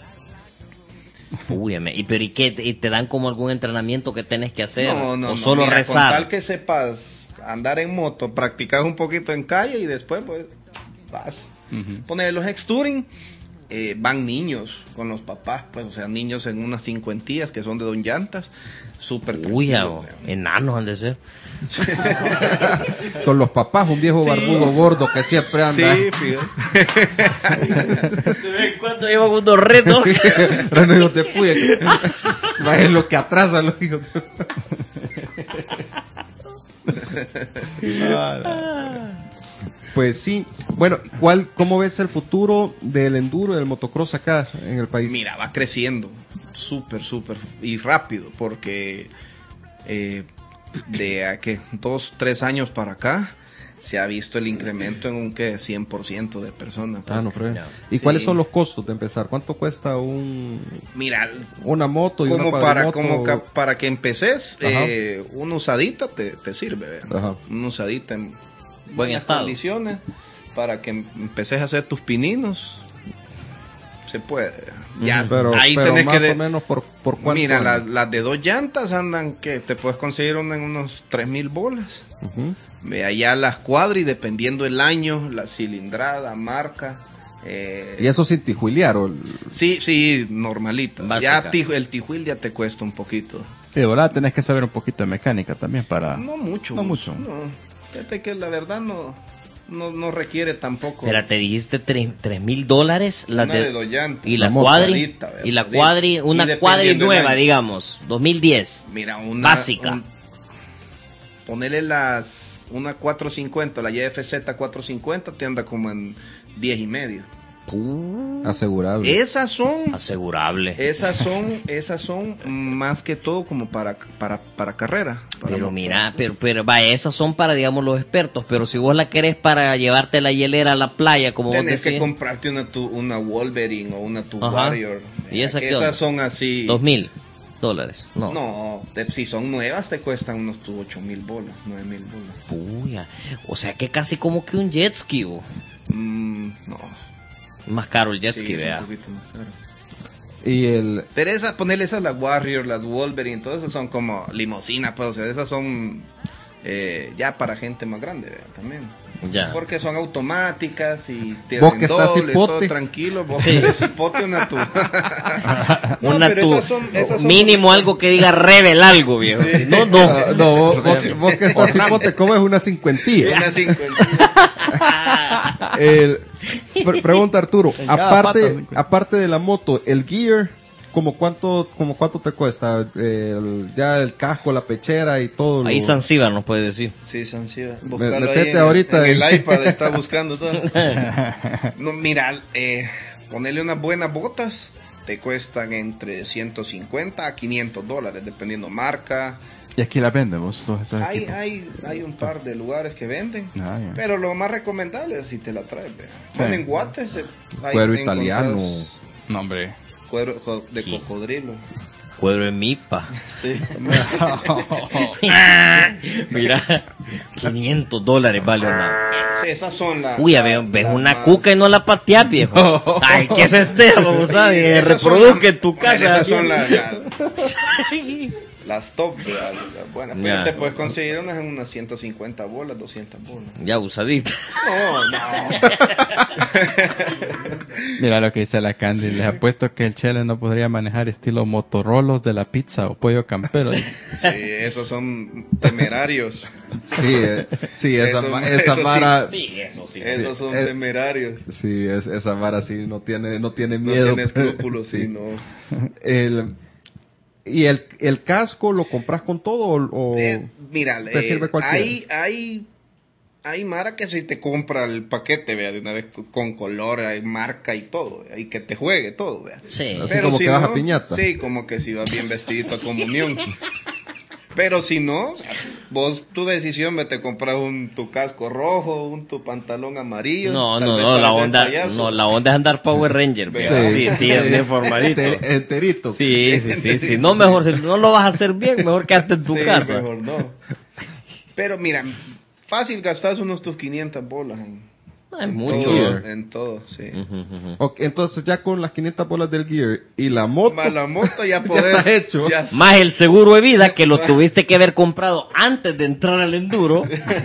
Uy, me- y pero ¿y qué? ¿Y te dan como algún entrenamiento que tenés que hacer? No, no, o no, solo mira, rezar. Con tal que sepas andar en moto, practicas un poquito en calle y después, pues, vas. Poner los ex-touring, eh, van niños con los papás, pues, o sea, niños en unas cincuentías que son de dos llantas, súper Uy, ya, tranquilos, vea. enanos han de ser. Con los papás, un viejo Sí. barbudo gordo que siempre anda. Sí, fíjate. De vez en cuando llevan unos retos. Reno, hijos de puya. Va es lo que atrasa a los hijos de- Pues sí. Bueno, ¿cuál, ¿cómo ves el futuro del enduro, del motocross acá en el país? Mira, va creciendo súper, súper y rápido porque eh, de a que dos, tres años para acá se ha visto el incremento en un que cien por ciento de personas. Ah, no, Fred. Ya. ¿Y Sí. cuáles son los costos de empezar? ¿Cuánto cuesta un, Mira, una moto y como una para, cuadrimoto? como ca- para que empeces, Ajá. eh, una usadita te, te sirve, ¿vea? Ajá. Una usadita en Buen buenas estado. condiciones para que em- empeces a hacer tus pininos. Se puede. Ya, Pero, ahí pero tenés más que de- o menos por, por cuánto. Mira, andan? las las de dos llantas andan que te puedes conseguir una en unos tres mil bolas. Ujú. Ve allá las cuadri, dependiendo el año, la cilindrada, marca. eh, Y eso sin tijuilear. O el- Sí, sí, normalita. Básica. Ya tiju- el tijuil ya te cuesta un poquito. Sí, de verdad tenés que saber un poquito de mecánica también para... No mucho. No mucho. No. Fíjate que la verdad no, no, no requiere tampoco. Espera, te dijiste tres mil dólares. La Una de dos llantas. y la Una moto. cuadri. Solita, ¿verdad? Y la Sí. cuadri, Y una dependiendo cuadri del nueva, año. digamos. dos mil diez. Mira, una. Básica. un- ponerle las. Una cuatrocientos cincuenta, la Y F Z cuatrocientos cincuenta te anda como en diez y medio. asegurable. Esas son. Asegurable. Esas son, esas son más que todo como para, para, para carrera. para Pero moto. mira, pero, pero vaya, esas son para, digamos, los expertos. Pero si vos la querés para llevarte la hielera a la playa, como vos Tenés que decís, comprarte una, tu, una Wolverine o una tu Ajá. Warrior. ¿Y esa Que qué onda? esas son así. dos mil dólares. No. No, de- si son nuevas te cuestan unos tu ocho mil bolas, nueve mil bolas. Puya. O sea que casi como que un jet ski, bo. Mm, no. Más caro el jet Sí, ski, es un vea. poquito más caro. Y el. Teresa, ponerle esas las Warrior, las Wolverine, todas esas son como limosinas, pues, o sea, esas son eh, ya para gente más grande, ¿verdad? También. Ya. Porque son automáticas y tienen Vos que estás doble, cipote. todo tranquilo. Vos Sí. que estás cipote, una tu. No, Una pero tu- esas son- esas son- mínimo algo que diga Rebel algo, viejo. Si no, no. Ah, no, vos, vos- vos que estás cipote, ¿cómo es una cincuentilla? Una cincuenta. El- pre- pregunta Arturo, En cada pata, aparte, cincuenta. aparte de la moto, el gear, ¿como cuánto, como cuánto te cuesta? El- ya el casco, la pechera y todo. Ahí lo- Zanzíbar nos puede decir. Sí, Sanciba. Me- Búscalo metete ahí en, ahorita en en- el iPad, está buscando todo. No, mira, eh, ponerle unas buenas botas te cuestan entre ciento cincuenta a quinientos dólares, dependiendo marca. Y aquí la venden vos, todos esos Hay, equipos. hay, hay un par de lugares que venden, Ah, ya. pero lo más recomendable es si te la traes. Vea. Sí. Bueno, en Guates eh, ahí Cuero te italiano. encontrás No, hombre. Cuero co- de Sí. cocodrilo. Cuero en mipa. Sí. Mira, quinientos dólares vale una. Sí, esas son las. Uy, a las- ver, ves las una más- cuca y no la pateas, viejo. Ay, ¿qué es este? Vamos a ver, Esas son reproduzca las- en tu bueno, casa. Esas son las, las, las top, ¿verdad? Las buenas. Pero Ya. te puedes conseguir unas en unas ciento cincuenta bolas, doscientas bolas. Ya usadita. No, no. Mira lo que dice la Candy. Les apuesto que el Chele no podría manejar estilo Motorolos de la pizza o pollo campero. Sí, esos son temerarios. Sí, eh, sí, esa, Eso- ma- esa eso sí. vara, Sí, eso sí. Esos son eh, temerarios. sí, es, esa vara sí no tiene, no tiene No miedo. tiene escrúpulos, Sí. sí, no. El, ¿Y el, el casco lo compras con todo o, o Eh, mira, te eh, sirve cualquiera? hay, hay, hay Mara que si te compra el paquete, vea, de una vez con color, hay marca y todo, vea, y que te juegue todo, vea. Sí. Así como que vas a piñata. Sí, como que si vas bien vestidito a comunión. Pero si no, o sea, vos tu decisión, ve, te compras un tu casco rojo, un tu pantalón amarillo. No, tal no, vez no, la para ser onda, payaso. no, la onda es andar Power Ranger, vea. Sí, sí, es bien formadito. Enter- enterito. Sí, sí, sí, sí. No, mejor, si no lo vas a hacer bien, mejor quédate en tu Sí, casa. mejor no. Pero mira, fácil gastas unos tus quinientas bolas en, Ah, es en mucho. todo, Gear. en todo, sí. Ujú, ujú. Ok, entonces ya con las quinientas bolas del gear y la moto, Más la moto ya Ya podés. está hecho. ya- Más el seguro de vida que lo tuviste que haber comprado antes de entrar al enduro.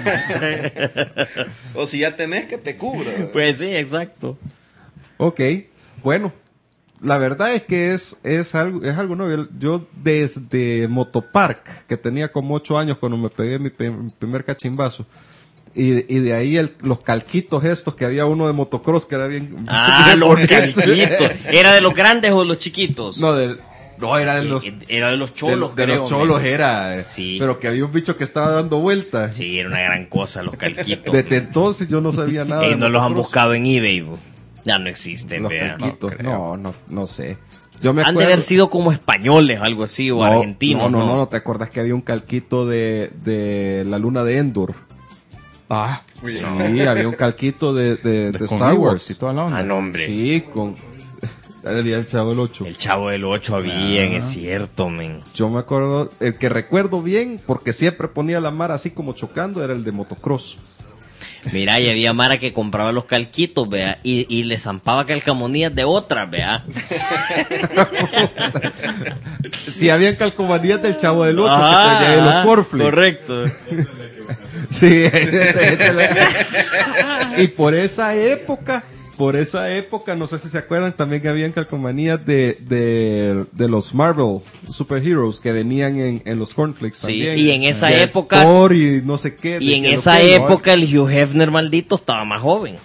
o si ya tenés que te cubra. Pues sí, exacto. ok, bueno, la verdad es que es, es algo, es algo nuevo. Yo desde Motopark, que tenía como ocho años cuando me pegué mi, pe- mi primer cachimbazo, y, y de ahí el- los calquitos estos, que había uno de motocross que era bien... Ah, bien los bonito. calquitos. ¿Era de los grandes o de los chiquitos? No, del, no, era de los... Era de los cholos, de, de creo, los cholos men. era, eh, Sí. pero que había un bicho que estaba dando vueltas. Sí, era una gran cosa, los calquitos. Desde entonces yo no sabía nada. Ellos de no los han motocross. buscado en eBay, bo. Ya no existen, Los vea. calquitos. No creo. No, no, no sé. Yo me Han de acuerdo. haber sido como españoles, algo así, o no, argentinos, no, ¿no? no, no, no, ¿te acuerdas que había un calquito de, de la luna de Endor? Ah, Sí, había un calquito de, de, de con Star Ewoks Wars. y toda la onda. Ah, no, hombre. Sí, con. Había el Chavo del ocho. El Chavo del ocho habían, Ah. es cierto, men. Yo me acuerdo, el que recuerdo bien, porque siempre ponía la mar así como chocando, era el de motocross. Mira, y había Mara que compraba los calquitos, vea, y, y le zampaba calcamonías de otras, vea. Sí, habían calcomanías del Chavo del ocho Ajá, que traía de ajá, los cornflakes. correcto. Sí, y por esa época, por esa época, no sé si se acuerdan, también habían calcomanías de, de, de los Marvel Superheroes que venían en, en los cornflakes Sí, también. y en esa De época- Thor y no sé qué. Y de en que lo esa que- época el Hugh Hefner maldito estaba más joven.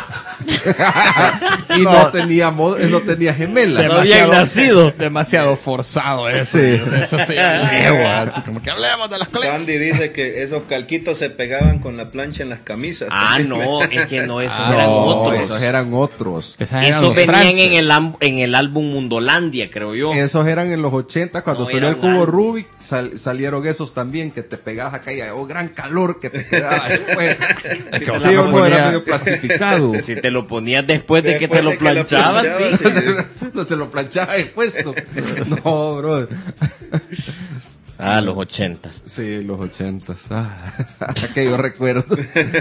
y no, tenía mo- no tenía gemela. No habían nacido. Demasiado forzado eso. Sí. O sea, eso sí, nuevo, así como que hablemos de las clics. Candy dice que esos calquitos se pegaban con la plancha en las camisas. Ah, también. no, es que no, esos Ah, eran no, otros. esos eran otros. Esas eran Esos los venían Pranksters. en el, am- en el álbum Mundolandia, creo yo. Esos eran en los ochenta, cuando No, salió era el cubo un álbum. Rubik, sal- salieron esos también, que te pegabas acá y oh, gran calor que te quedaba después. que sí, vos o lo no, era ponía- medio plastificado. Si te lo ponías después de que Después te lo de que lo planchabas, planchabas, sí. sí. No te lo planchabas y puesto. No, bro. Ah, los ochentas. Sí, los ochentas. Ah, que yo recuerdo.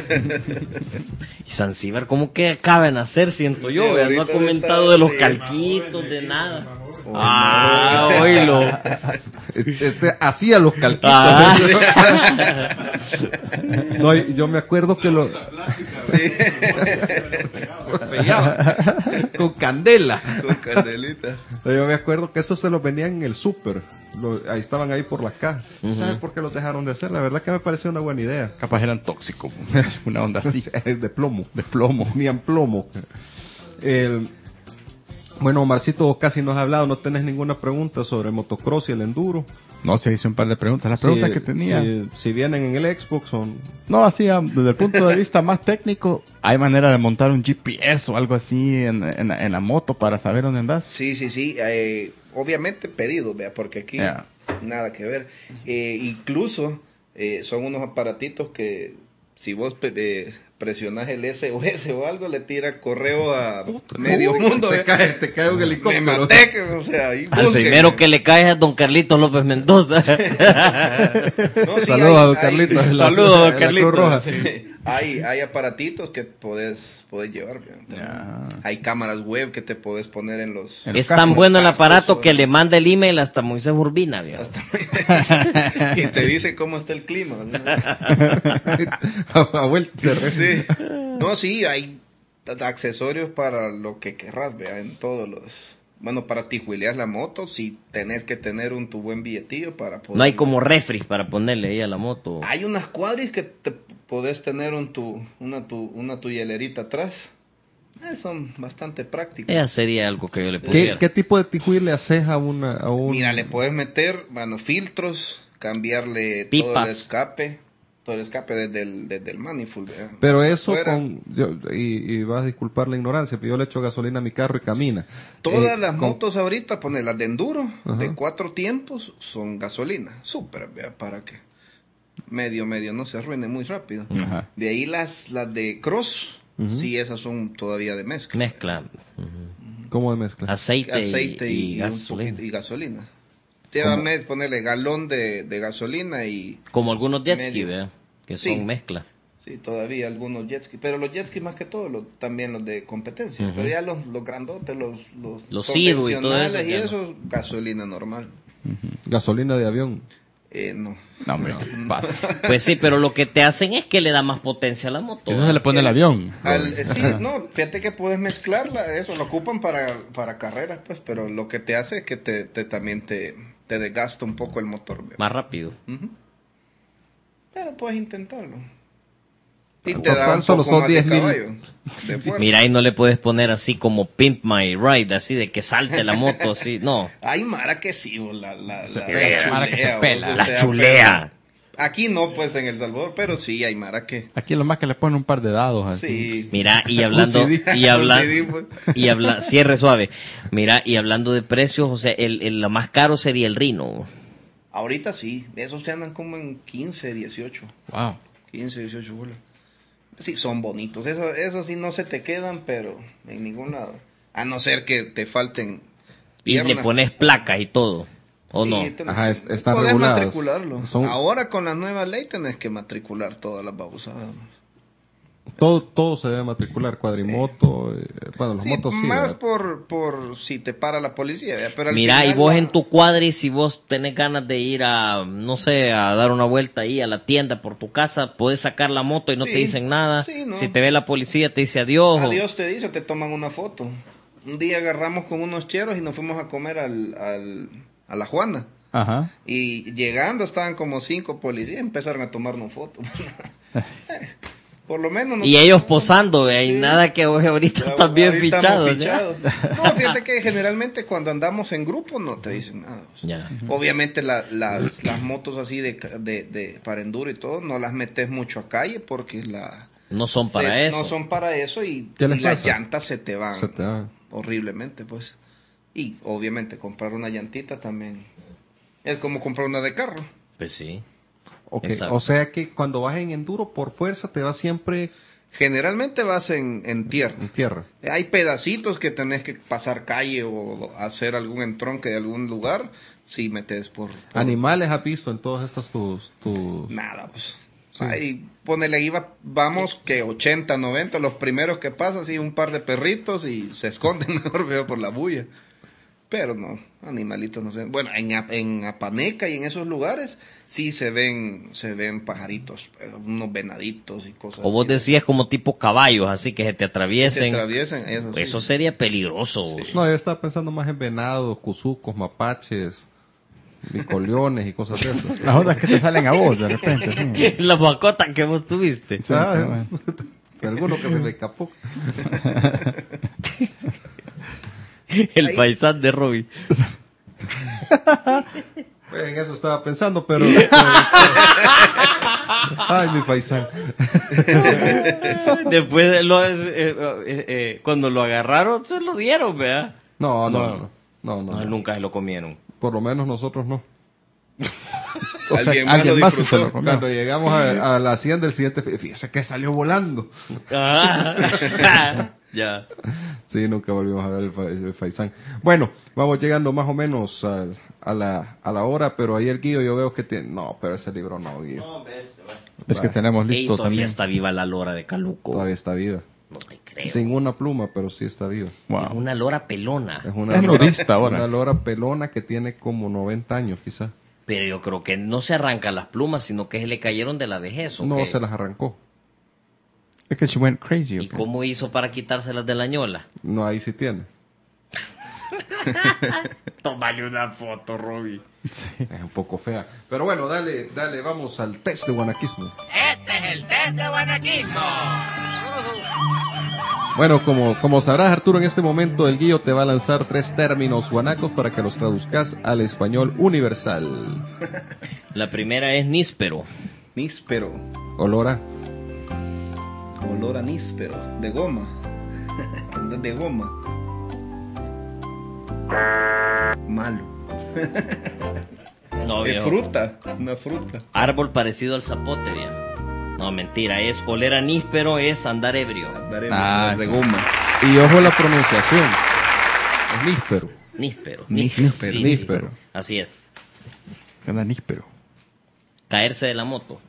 Y Zanzíbar, ¿cómo que acaba de nacer? Siento Sí, yo, vea, no ha ahorita comentado está de los riendo. calquitos, de nada. Ah, oílo. Este, este hacía los calquitos. Ah. No, y yo me acuerdo que lo... Sí. ¿Cómo se llama? Con candela. Con candelita. Yo me acuerdo que eso se los vendían en el súper. Lo- ahí estaban ahí por las cajas. Uh-huh. ¿Sabes por qué los dejaron de hacer? La verdad que me pareció una buena idea. Capaz eran tóxicos, una onda así. De plomo. De plomo. Tenían plomo. El... Bueno, Omarcito, vos casi no has hablado, no tenés ninguna pregunta sobre el motocross y el enduro. No, se hizo un par de preguntas. Las preguntas Si- que tenía. Si, si vienen en el Xbox son... No, así, um, desde el punto de vista más técnico, ¿hay manera de montar un G P S o algo así en, en, en la moto para saber dónde andas? Sí, sí, sí. Eh, obviamente pedido, vea, porque aquí Yeah. nada que ver. Eh, incluso eh, son unos aparatitos que si vos pe- eh, presionás el S O S o algo, le tira correo a medio Uy, mundo. Te vea. cae, te cae un Me helicóptero. maté, que, o sea, ahí Al busquen. primero que le cae es a don Carlitos López Mendoza. No, sí, Saludos hay- a don hay- Carlitos. en la- Saludos, don en la Cruz Carlitos. Roja. Sí. Hay, hay aparatitos que podés, podés llevar. vea. Hay cámaras web que te podés poner en los... En los Es tan cascos. bueno el cascos, aparato o- que le manda el email hasta Moisés Urbina, viejo. y te dice cómo está el clima. ¿no? A vuelta. Sí. No, sí, hay accesorios para lo que querrás, vea, en todos los... Bueno, para tijuilear la moto, sí tenés que tener un tu buen billetillo para poder... No hay como refris para ponerle ahí a la moto. Hay unas cuadris que te podés tener un tu, una tu, una tu hielerita atrás. Eh, son bastante prácticas. Esa sería algo que yo le ¿Qué, pusiera. ¿Qué tipo de tijuir le haces a, una, a un... Mira, le puedes meter, bueno, filtros, cambiarle todo Pipas. el escape, todo el escape desde el, desde el manifold. ¿verdad? Pero Hacia eso afuera. con... yo- y, y vas a disculpar la ignorancia, pero yo le echo gasolina a mi carro y camina. Todas Eh, las con- motos ahorita, poner las de enduro, Ajá. de cuatro tiempos, son gasolina. Súper, vea, para que medio, medio no se arruine muy rápido. Ajá. De ahí las, las de cross, sí, esas son todavía de mezcla. Mezcla ¿Cómo de mezcla? aceite, Aceite y, y, y un gasolina. poquito- y gasolina. Lleva mes, ponerle galón de, de gasolina y... Como algunos jet ski, Medio. ¿verdad? Que Sí. son mezcla. Sí, todavía algunos jet ski, pero los jet ski más que todo, los- también los de competencia, Ujú. pero ya los, los grandotes, los, los, Los Sidu y todo eso, convencionales y ya no. eso, gasolina normal. Gasolina de avión. Eh, no. No, hombre, pasa. Pues sí, pero lo que te hacen es que le da más potencia a la moto. Eso se le pone el avión. Al- eh, sí, no, fíjate que puedes mezclarla, eso lo ocupan para, para carreras, pues, pero lo que te hace es que te, te también te, te desgasta un poco el motor. ¿verdad? Más rápido. Ujú. Pero puedes intentarlo. Y te Por da tan un solo poco son más diez de mil. caballo, de fuerza. Mira, ahí no le puedes poner así como Pimp My Ride, así de que salte la moto, así. No, Hay mara que sí, o la, la, la, pela, la mara que se chulea, pela. o la sea, chulea. pero aquí no, pues, en El Salvador, pero sí hay mara que... Aquí lo más que le ponen un par de dados así. Sí. Mira, y hablando, Un C D. y habla, Un C D, pues. y habla, cierre suave. Mira, y hablando de precios, o sea, el, el lo más caro sería el Rino. Ahorita sí, esos se andan como en quince, dieciocho. Wow. quince, dieciocho bolas. Sí, son bonitos. Eso, eso sí no se te quedan, pero en ningún lado. A no ser que te falten Y le piernas. pones placas y todo. ¿O Sí, no? tenés Ajá, que- es- están podés regulados. matricularlo. Son- Ahora con la nueva ley tenés que matricular todas las babosadas. Todo, todo se debe matricular, cuadrimoto, eh, bueno, los Sí, motos sí. más ¿verdad? por, por si te para la policía. ¿verdad? Pero al Mira, y final vos la- en tu cuadri, si vos tenés ganas de ir a, no sé, a dar una vuelta ahí a la tienda por tu casa, podés sacar la moto y no Sí, te dicen nada. sí, no. Si te ve la policía, te dice adiós. o- Adiós te dice, te toman una foto. Un día agarramos con unos cheros y nos fuimos a comer al, al, a la Juana. Ajá. Y llegando estaban como cinco policías y empezaron a tomarnos fotos. Por lo menos... no- Y ellos posando, hay Sí. nada que vos ahorita Ya, están bien ahí estamos fichados. ¿ya? fichados. No, fíjate que generalmente cuando andamos en grupo no te dicen nada. Ya. Obviamente la- las, las motos así de, de, de para enduro y todo, no las metes mucho a calle porque la... No son para se- eso. No son para eso y, ¿Qué les y las pasa? llantas se te van Se te van. horriblemente, pues. Y obviamente comprar una llantita también es como comprar una de carro. Pues sí. Ok, Exacto. o sea que cuando vas en enduro, por fuerza te vas siempre Generalmente vas en, en tierra. en tierra. Hay pedacitos que tenés que pasar calle o hacer algún entronque de algún lugar. Si metes por, por ¿Animales has visto en todas estas tus... tus... nada, pues. Sí. Ahí ponele, iba, vamos que ochenta, noventa, los primeros que pasan, sí, un par de perritos y se esconden mejor, veo, por la bulla. pero no, animalitos no se ven. Bueno, en, Ap- en Apaneca y en esos lugares sí se ven se ven pajaritos, eh, unos venaditos y cosas O vos así. decías como tipo caballos, así que se te Se atraviesen. atraviesan, eso sí. Eso sería peligroso. Sí. No, yo estaba pensando más en venados, cuzucos, mapaches, bicoliones y cosas de esas. Las otras que te salen a vos de repente, sí. La mascota que vos tuviste. Sí, Ah, bueno. alguno que se me escapó. El paisán de Robbie. Pues en eso estaba pensando, pero... Ay, mi paisán. Después, lo, eh, eh, eh, eh, cuando lo agarraron, se lo dieron, ¿verdad? No, no, No. no. No, no, No, no. nunca se lo comieron. Por lo menos nosotros no. O sea, Alguien más alguien lo más sí se disfrutó. lo comió. Cuando llegamos a, a la hacienda del siguiente, fíjese que salió volando. Ah. Ya. Sí, nunca volvimos a ver el, fa- el faisán. Bueno, vamos llegando más o menos al- a, la, a la hora, pero ahí el Guillo yo veo que tiene... No, pero ese libro no, Guillo. Es que tenemos Ey, listo todavía también. está viva la lora de Caluco. Todavía está viva. No te creo. Sin una pluma, pero sí está viva. Es Wow. una lora pelona. Es una Es lora- nudista ahora. Una lora pelona que tiene como noventa años, quizás. Pero yo creo que no se arrancan las plumas, sino que se le cayeron de la vejez. ¿o No qué? se las arrancó. Es que she went crazy. ¿Y okay. cómo hizo para quitárselas de la ñola? No, ahí sí tiene. Tómale una foto, Robbie. Es un poco fea. Pero bueno, dale, dale, vamos al test de guanaquismo. Este es el test de guanaquismo. Bueno, como, como sabrás, Arturo, en este momento el Guillo te va a lanzar tres términos guanacos para que los traduzcas al español universal. La primera es níspero. Níspero, Olor a... olor a níspero, de goma. De goma. Malo. No, Es viejo. fruta, una fruta. Árbol parecido al zapote, bien. No, mentira. Es oler a níspero, es andar ebrio. Daré Ah, de sí. goma. Y ojo la pronunciación. Es níspero. Níspero. Níspero, Sí, sí. níspero. Así es. Anda níspero. Caerse de la moto.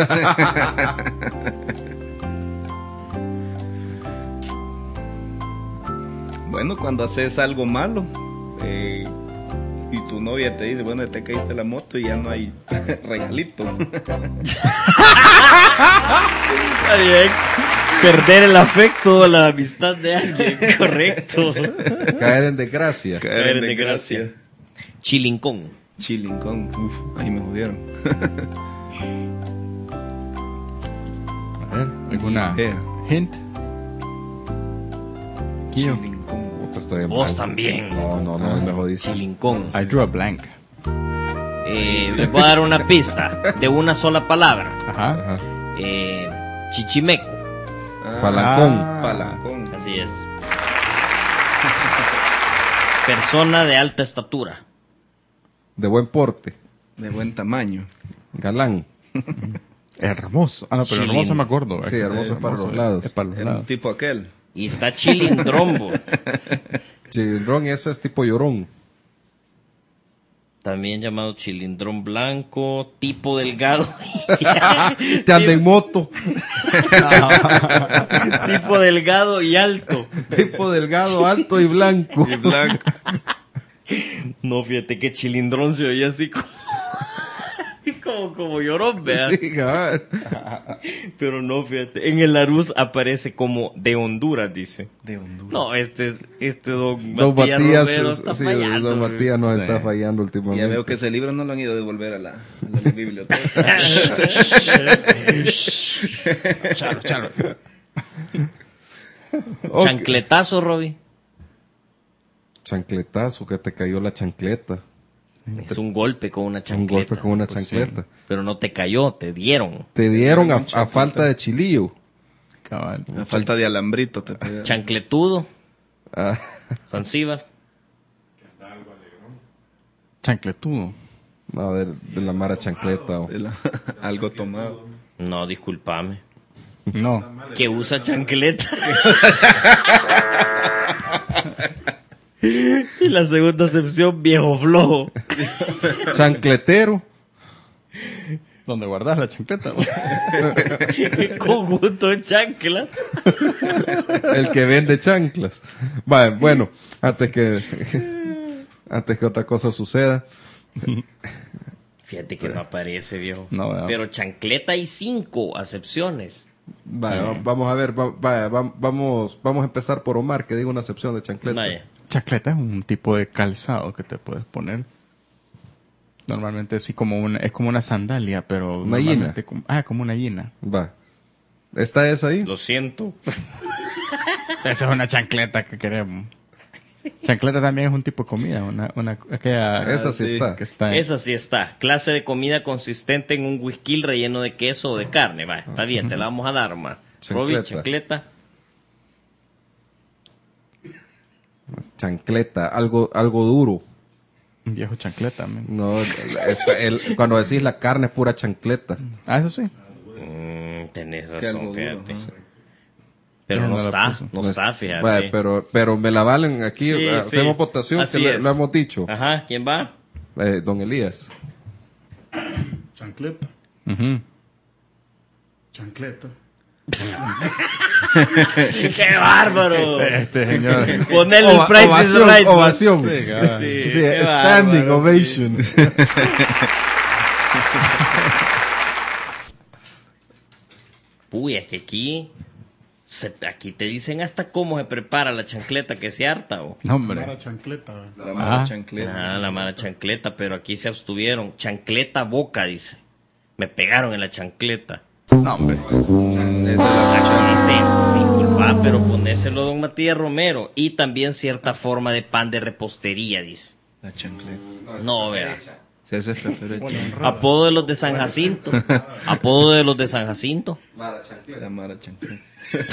Bueno, cuando haces algo malo eh, y tu novia te dice, bueno, te caíste la moto y ya no hay regalito. Está bien. Perder el afecto o la amistad de alguien. Correcto. Caer en desgracia. Caer en desgracia. Chilincón. Chilincón. Uf, ahí me jodieron. A ver, ¿alguna Yeah. hint? Guillo. Chilincón. Puta, estoy en Vos blanco. también. No, no, no, me jodiste. Chilincón. I drew a blank. Eh, les voy a dar una pista de una sola palabra. Ajá. Ajá. Eh, chichimeco. Ah, Palancón. Ah. Palancón. Así es. Persona de alta estatura. De buen porte. De buen tamaño. Galán. Hermoso. Ah, no, pero Chilín. hermoso me acuerdo. Sí, hermoso es para los lados. Es para los Era un lados. tipo aquel. Y está chilindrombo. Chilindrón, ese es tipo llorón. También llamado chilindrón blanco. Tipo delgado. Te anda en moto. Tipo delgado y alto. Tipo delgado, alto y blanco. Y blanco. No, fíjate que chilindrón se oye así como... como, como llorón, ¿verdad? Sí, cabal. Pero no, fíjate. En el Larus aparece como de Honduras, dice. De Honduras. No, este, este don Don Matías, Matías, Romero es- está sí, fallando. Don güey. Matías nos Sí. está fallando últimamente. Ya veo que ese libro no lo han ido a devolver a la, a la biblioteca. Chalo, chalo. Ok. Chancletazo, Robbie. Chancletazo, que te cayó la chancleta. Es un golpe con una Un chancleta. golpe con una Pues sí. chancleta. Pero no te cayó, te dieron. Te dieron a, a falta de chilillo. Cabal. A falta de alambrito te pedí. Chancletudo, Ah, Zanzíbar. Chancletudo. no, de, de la mara chancleta. o- De la- algo tomado. No, discúlpame. No. Que usa chancleta. Y la segunda acepción, viejo flojo. Chancletero. ¿Dónde guardas la chancleta? Conjunto de chanclas. El que vende chanclas. Vale, bueno, antes que... antes que otra cosa suceda. Fíjate que no aparece, viejo. No, ¿verdad? Pero chancleta hay cinco acepciones. Vaya, va- vamos a ver, va- vaya, va- vamos, vamos a empezar por Omar, que diga una acepción de chancleta. Vaya. Chancleta es un tipo de calzado que te puedes poner. Normalmente sí como una, es como una sandalia, pero Una normalmente como- ah, como una gallina. Va. ¿Esta es ahí? Lo siento. Esa es una chancleta que queremos. Chancleta también es un tipo de comida, una, una aquella Esa sí sí, está. que está en- Esa sí está. Clase de comida consistente en un whisky relleno de queso o de carne. Va, está bien, te la vamos a dar, Omar. Roby, Chancleta. chancleta. Chancleta, algo, algo duro. un viejo chancleta. man. No, esta- el- cuando decís la carne es pura chancleta. Ah, eso sí. Mm, tenés Que razón, algo duro, fíjate. ajá. Pero Ya no no la está, puso. no está, fíjate. Vaya, pero, pero me la valen aquí, Sí, hacemos sí. votación, Así que le- es. lo hemos dicho. Ajá, ¿quién va? Eh, don Elías. Chancleta. Ujú. Chancleta. ¡Qué bárbaro! Este señor. Ponerle Ova- el price is ovación, right. ¿no? ovación. Sí, cabal. Sí, Sí, qué standing bárbaro, ovation. Uy, es que aquí, se- aquí te dicen hasta cómo se prepara la chancleta que se harta. ¿o? No, hombre. Mara chancleta. ¿verdad? La mala Ah. chancleta. Ah, la mala chancleta, pero aquí se abstuvieron. Chancleta boca, dice. Me pegaron en la chancleta. No, hombre. Esa es la Aquí chancleta. dice, disculpa, pero ponéselo don Matías Romero. Y también cierta forma de pan de repostería, dice. La chancleta. No, vea. Sí, esa es preferencia. Bueno, enrada. Apodo de los de San Jacinto. Apodo de los de San Jacinto. La mala chancleta.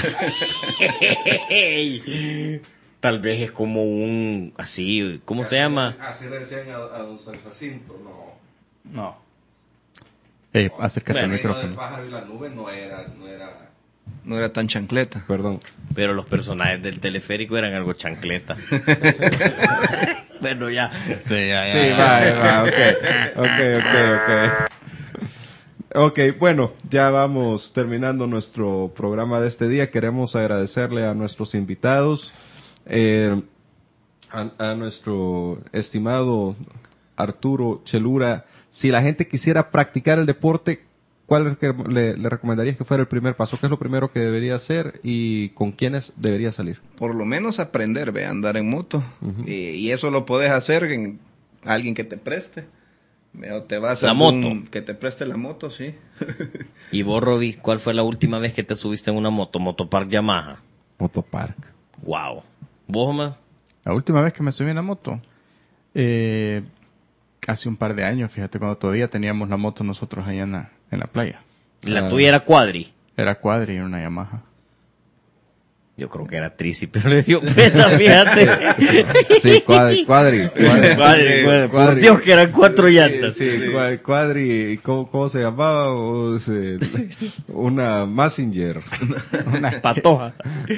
Tal vez es como un, así, ¿cómo se llama? Así le decían a, a don San Jacinto, no. No. Ey, acércate Bueno, al micrófono. pájaro y la nube no era, no era... No era tan chancleta. Perdón. Pero los personajes del teleférico eran algo chancleta. Bueno, ya. Sí, ya, ya. Sí, ya. va, va, ok, ok, ok, ok. Ok, bueno, ya vamos terminando nuestro programa de este día. Queremos agradecerle a nuestros invitados, eh, a, a nuestro estimado Arturo Chelura. Si la gente quisiera practicar el deporte, ¿cuál es que le, le recomendarías que fuera el primer paso? ¿Qué es lo primero que debería hacer y con quiénes debería salir? Por lo menos aprender, ve, a andar en moto. y, y eso lo puedes hacer en alguien que te preste. Ve, o te vas a La algún- moto. Que te preste la moto, sí. Y vos, Roby, ¿cuál fue la última vez que te subiste en una moto? Motopark Yamaha. Motopark. Wow. ¿Vos, Omar? La última vez que me subí en la moto, eh, hace un par de años, fíjate, cuando todavía teníamos la moto nosotros allá en la, en la playa. La Ah. tuya era Cuadri. Era cuadri y una Yamaha. Yo creo que era Trici, pero le dio pena, fíjate. Sí, cuadri, cuadri. Cuadri, cuadri, Por Cuadri. Dios que eran cuatro llantas. Sí, sí, cua- cuadri, ¿cómo, cómo se llamaba? O sea, una Messenger. Una patoja.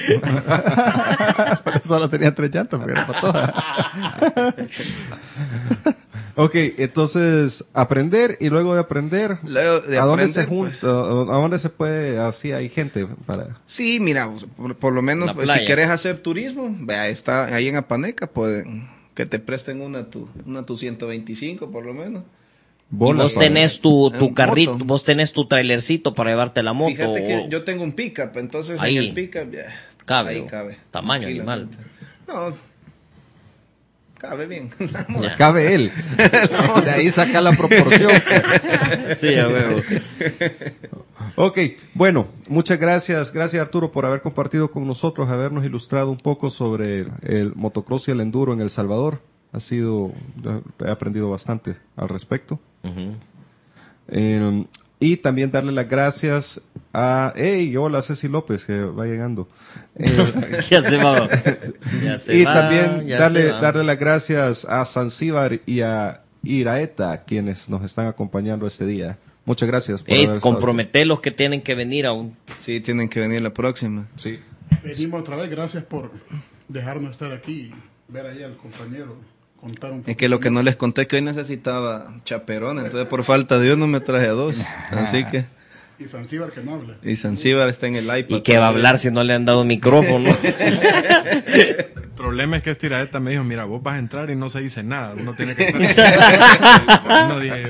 Pero solo tenía tres llantas porque era para todas. Ok, entonces aprender y luego de aprender, Luego de ¿a dónde se aprender, junta? ¿A dónde se puede? Así hay gente para. Sí, mira, por, por lo menos La pues, si playa. quieres hacer turismo, vea, está ahí en Apaneca, pueden que te presten una tu, una tu ciento veinticinco por lo menos. Y Bolas vos para- tenés tu, tu En carrito, moto. vos tenés tu trailercito para llevarte la moto. Fíjate que o- yo tengo un pickup, entonces Ahí. en el pickup ya, Cabe, ahí o cabe. tamaño tranquilamente. No, cabe bien. Ya. Cabe él. De ahí saca la proporción. Sí, a huevo. Ok, bueno, muchas gracias. Gracias Arturo por haber compartido con nosotros, habernos ilustrado un poco sobre el motocross y el enduro en El Salvador. Ha sido, he aprendido bastante al respecto. Ujú. Eh, y también darle las gracias a... ¡Hey! Hola, Ceci López, que va llegando. Eh, Ya se va. Ya se y va, también ya darle, se va. darle las gracias a Zanzíbar y a Iraeta, quienes nos están acompañando este día. Muchas gracias. por Ey, haber estado comprometé los que tienen que venir aún. Sí, tienen que venir la próxima. aquí. Sí. Venimos otra vez, gracias por dejarnos estar aquí y ver ahí al compañero, contar un poco. Es que lo que no les conté que hoy necesitaba chaperón, entonces por falta de uno me traje a dos. Así que... Y Zanzíbar que no habla. Y Zanzíbar está en el iPad. ¿Y qué va a hablar si no le han dado micrófono? El problema es que Estiradeta me dijo, mira, vos vas a entrar y no se dice nada, uno tiene que estar... no dije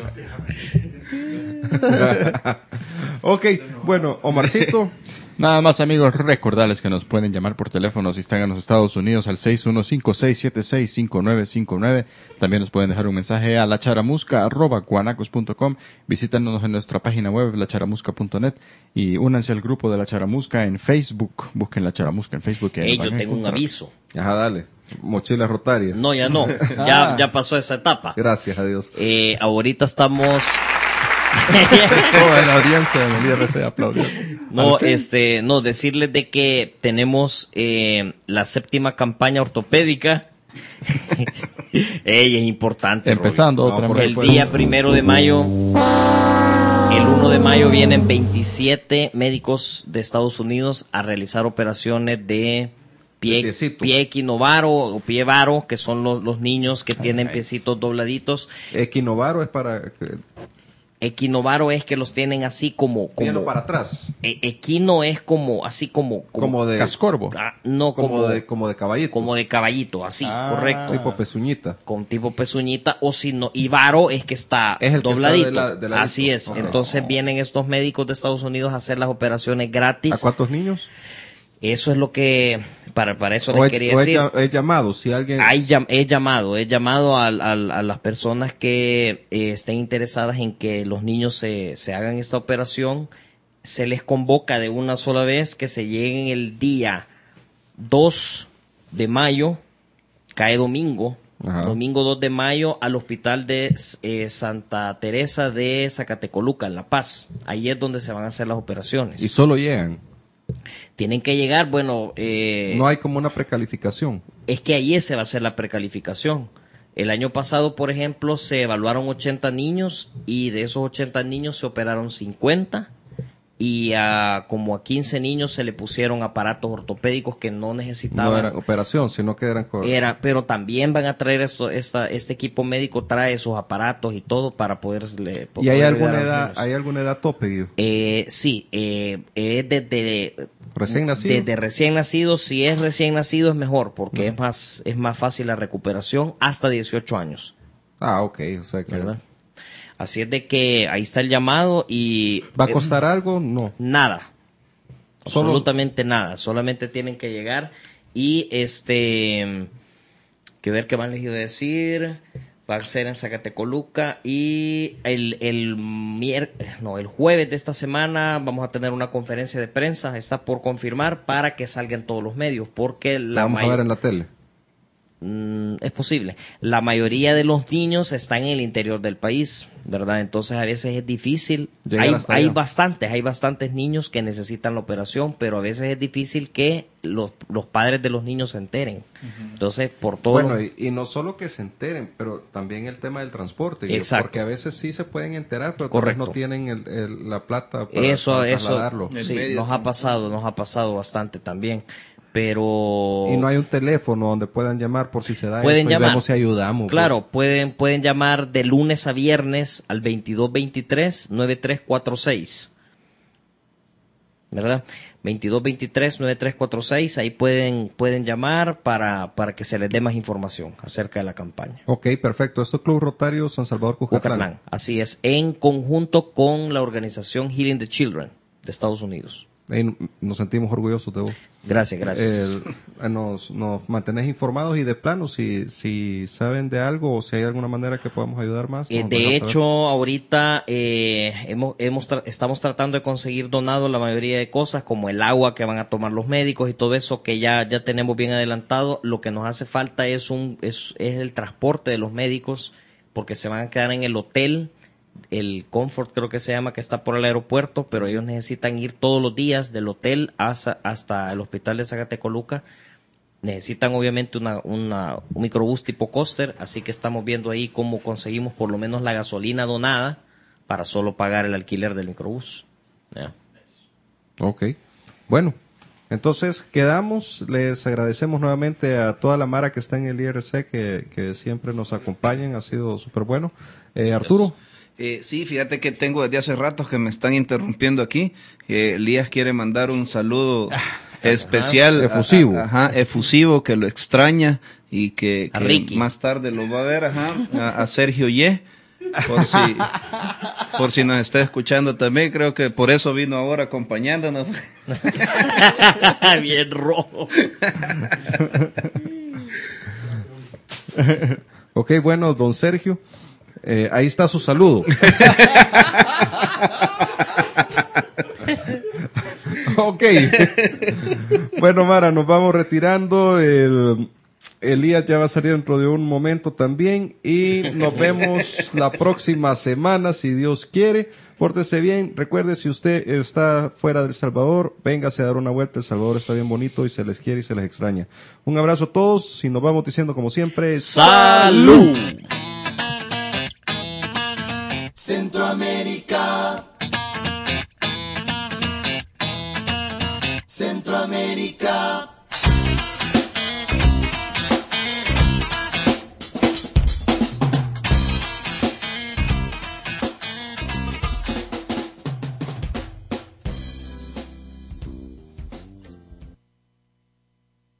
yo. Ok, bueno, Omarcito. Nada más, amigos, recordarles que nos pueden llamar por teléfono si están en los Estados Unidos al seis uno cinco, seis siete seis, cinco nueve cinco nueve. También nos pueden dejar un mensaje a lacharamusca arroba guanacos punto com. Visítanos en nuestra página web, lacharamusca punto net, y únanse al grupo de La Charamusca en Facebook. Busquen La Charamusca en Facebook. Hey, yo tengo un aviso. Ajá, dale. Mochilas rotarias. No, ya no. ya, ya pasó esa etapa. Gracias a Dios. Eh, ahorita estamos... Toda la audiencia en el I R C aplaudió. No, este, no, decirles de que tenemos eh, la séptima campaña ortopédica. Ey, es importante. Empezando Robbie. otra No, vez. el día primero de mayo, el uno de mayo vienen veintisiete médicos de Estados Unidos a realizar operaciones de pie, pie equinovaro o pie varo, que son los, los niños que tienen piecitos dobladitos. Equinovaro es para... Equinovaro es que los tienen así como... como Viendo para atrás. E equino es como, así como... Como, como de... Cascorbo. Ah, no, como, como, de, como de caballito. Como de caballito, así, ah, correcto. Tipo pezuñita. Con tipo pezuñita, o si no... Y varo es que está es el dobladito. Que está de la, de la así es. Okay. Entonces vienen estos médicos de Estados Unidos a hacer las operaciones gratis. ¿A cuántos niños? Eso es lo que... Para, para eso les quería decir. O he llamado, si alguien... Hay, he llamado, he llamado a, a, a las personas que eh, estén interesadas en que los niños se, se hagan esta operación. Se les convoca de una sola vez que se lleguen el día dos de mayo, cae domingo, Ajá. domingo dos de mayo, al hospital de eh, Santa Teresa de Zacatecoluca, en La Paz. Ahí es donde se van a hacer las operaciones. ¿Y solo llegan? Tienen que llegar, bueno... Eh, no hay como una precalificación. Es que ahí se va a hacer la precalificación. El año pasado, por ejemplo, se evaluaron ochenta niños y de esos ochenta niños se operaron cincuenta y a como a quince niños se le pusieron aparatos ortopédicos que no necesitaban. No era operación, sino que eran... Era, pero también van a traer esto, esta, este equipo médico trae esos aparatos y todo para poderle... ¿Y hay alguna edad, hay alguna edad tope? Eh, sí, eh, eh, desde... ¿Recién nacido? Desde recién nacido, si es recién nacido es mejor, porque no. es más es más fácil la recuperación hasta dieciocho años. Ah, ok, o sea que... ¿verdad? Así es de que ahí está el llamado y... ¿Va a costar eh, algo? No. Nada. Solo... Absolutamente nada. Solamente tienen que llegar y este... Que ver qué más les iba a decir... Va a ser en Zacatecoluca y el, el, mier... no, el jueves de esta semana vamos a tener una conferencia de prensa, está por confirmar para que salgan todos los medios, porque la, ¿La vamos a ver en la tele? Mm, es posible. La mayoría de los niños están en el interior del país, ¿verdad? Entonces a veces es difícil. Hay, hay bastantes, hay bastantes niños que necesitan la operación, pero a veces es difícil que los, los padres de los niños se enteren. Uh-huh. Entonces, por todo... Bueno, y, y no solo que se enteren, pero también el tema del transporte. Exacto. Porque a veces sí se pueden enterar, pero Correcto. no tienen el, el, la plata para, eso, para eso, trasladarlo. Sí, nos ha pasado, nos ha pasado bastante también. Pero... Y no hay un teléfono donde puedan llamar por si se da pueden eso llamar. Y vemos si ayudamos. Claro, pues. pueden, pueden llamar de lunes a viernes al veintidós veintitrés, noventa y tres cuarenta y seis. ¿Verdad? veintidós veintitrés, noventa y tres cuarenta y seis, ahí pueden, pueden llamar para, para que se les dé más información acerca de la campaña. Ok, perfecto. Esto es Club Rotario San Salvador Cucatlán. Cucatlán, así es, en conjunto con la organización Healing the Children de Estados Unidos. Y nos sentimos orgullosos de vos. Gracias, gracias. Eh, nos, nos mantenés informados y de plano, si, si saben de algo o si hay alguna manera que podamos ayudar más. Eh, de hecho, ahorita eh, hemos, hemos tra estamos tratando de conseguir donado la mayoría de cosas, como el agua que van a tomar los médicos y todo eso que ya, ya tenemos bien adelantado. Lo que nos hace falta es, un, es, es el transporte de los médicos, porque se van a quedar en el hotel. El Comfort creo que se llama, que está por el aeropuerto, pero ellos necesitan ir todos los días del hotel hasta, hasta el hospital de Zacatecoluca. Necesitan obviamente una, una, un microbús tipo coaster, así que estamos viendo ahí cómo conseguimos por lo menos la gasolina donada para solo pagar el alquiler del microbús. Yeah. Ok, bueno, entonces quedamos, les agradecemos nuevamente a toda la mara que está en el I R C que, que siempre nos acompañan, ha sido súper bueno. Eh, Arturo. Yes. Eh, sí, fíjate que tengo desde hace rato que me están interrumpiendo aquí. Eh, Elías quiere mandar un saludo especial, efusivo. a- ajá, efusivo, que lo extraña y que, A que Ricky. más tarde lo va a ver, ajá, a, a Sergio Ye, por si, por si nos está escuchando también, creo que por eso vino ahora acompañándonos. Bien rojo. Ok, bueno, don Sergio, eh, ahí está su saludo. Ok. Bueno, Mara, nos vamos retirando. El, Elías ya va a salir dentro de un momento también. Y nos vemos la próxima semana, si Dios quiere. Pórtese bien. Recuerde, si usted está fuera de El Salvador, véngase a dar una vuelta. El Salvador está bien bonito y se les quiere y se les extraña. Un abrazo a todos y nos vamos diciendo como siempre, ¡Salud! Centroamérica. Centroamérica.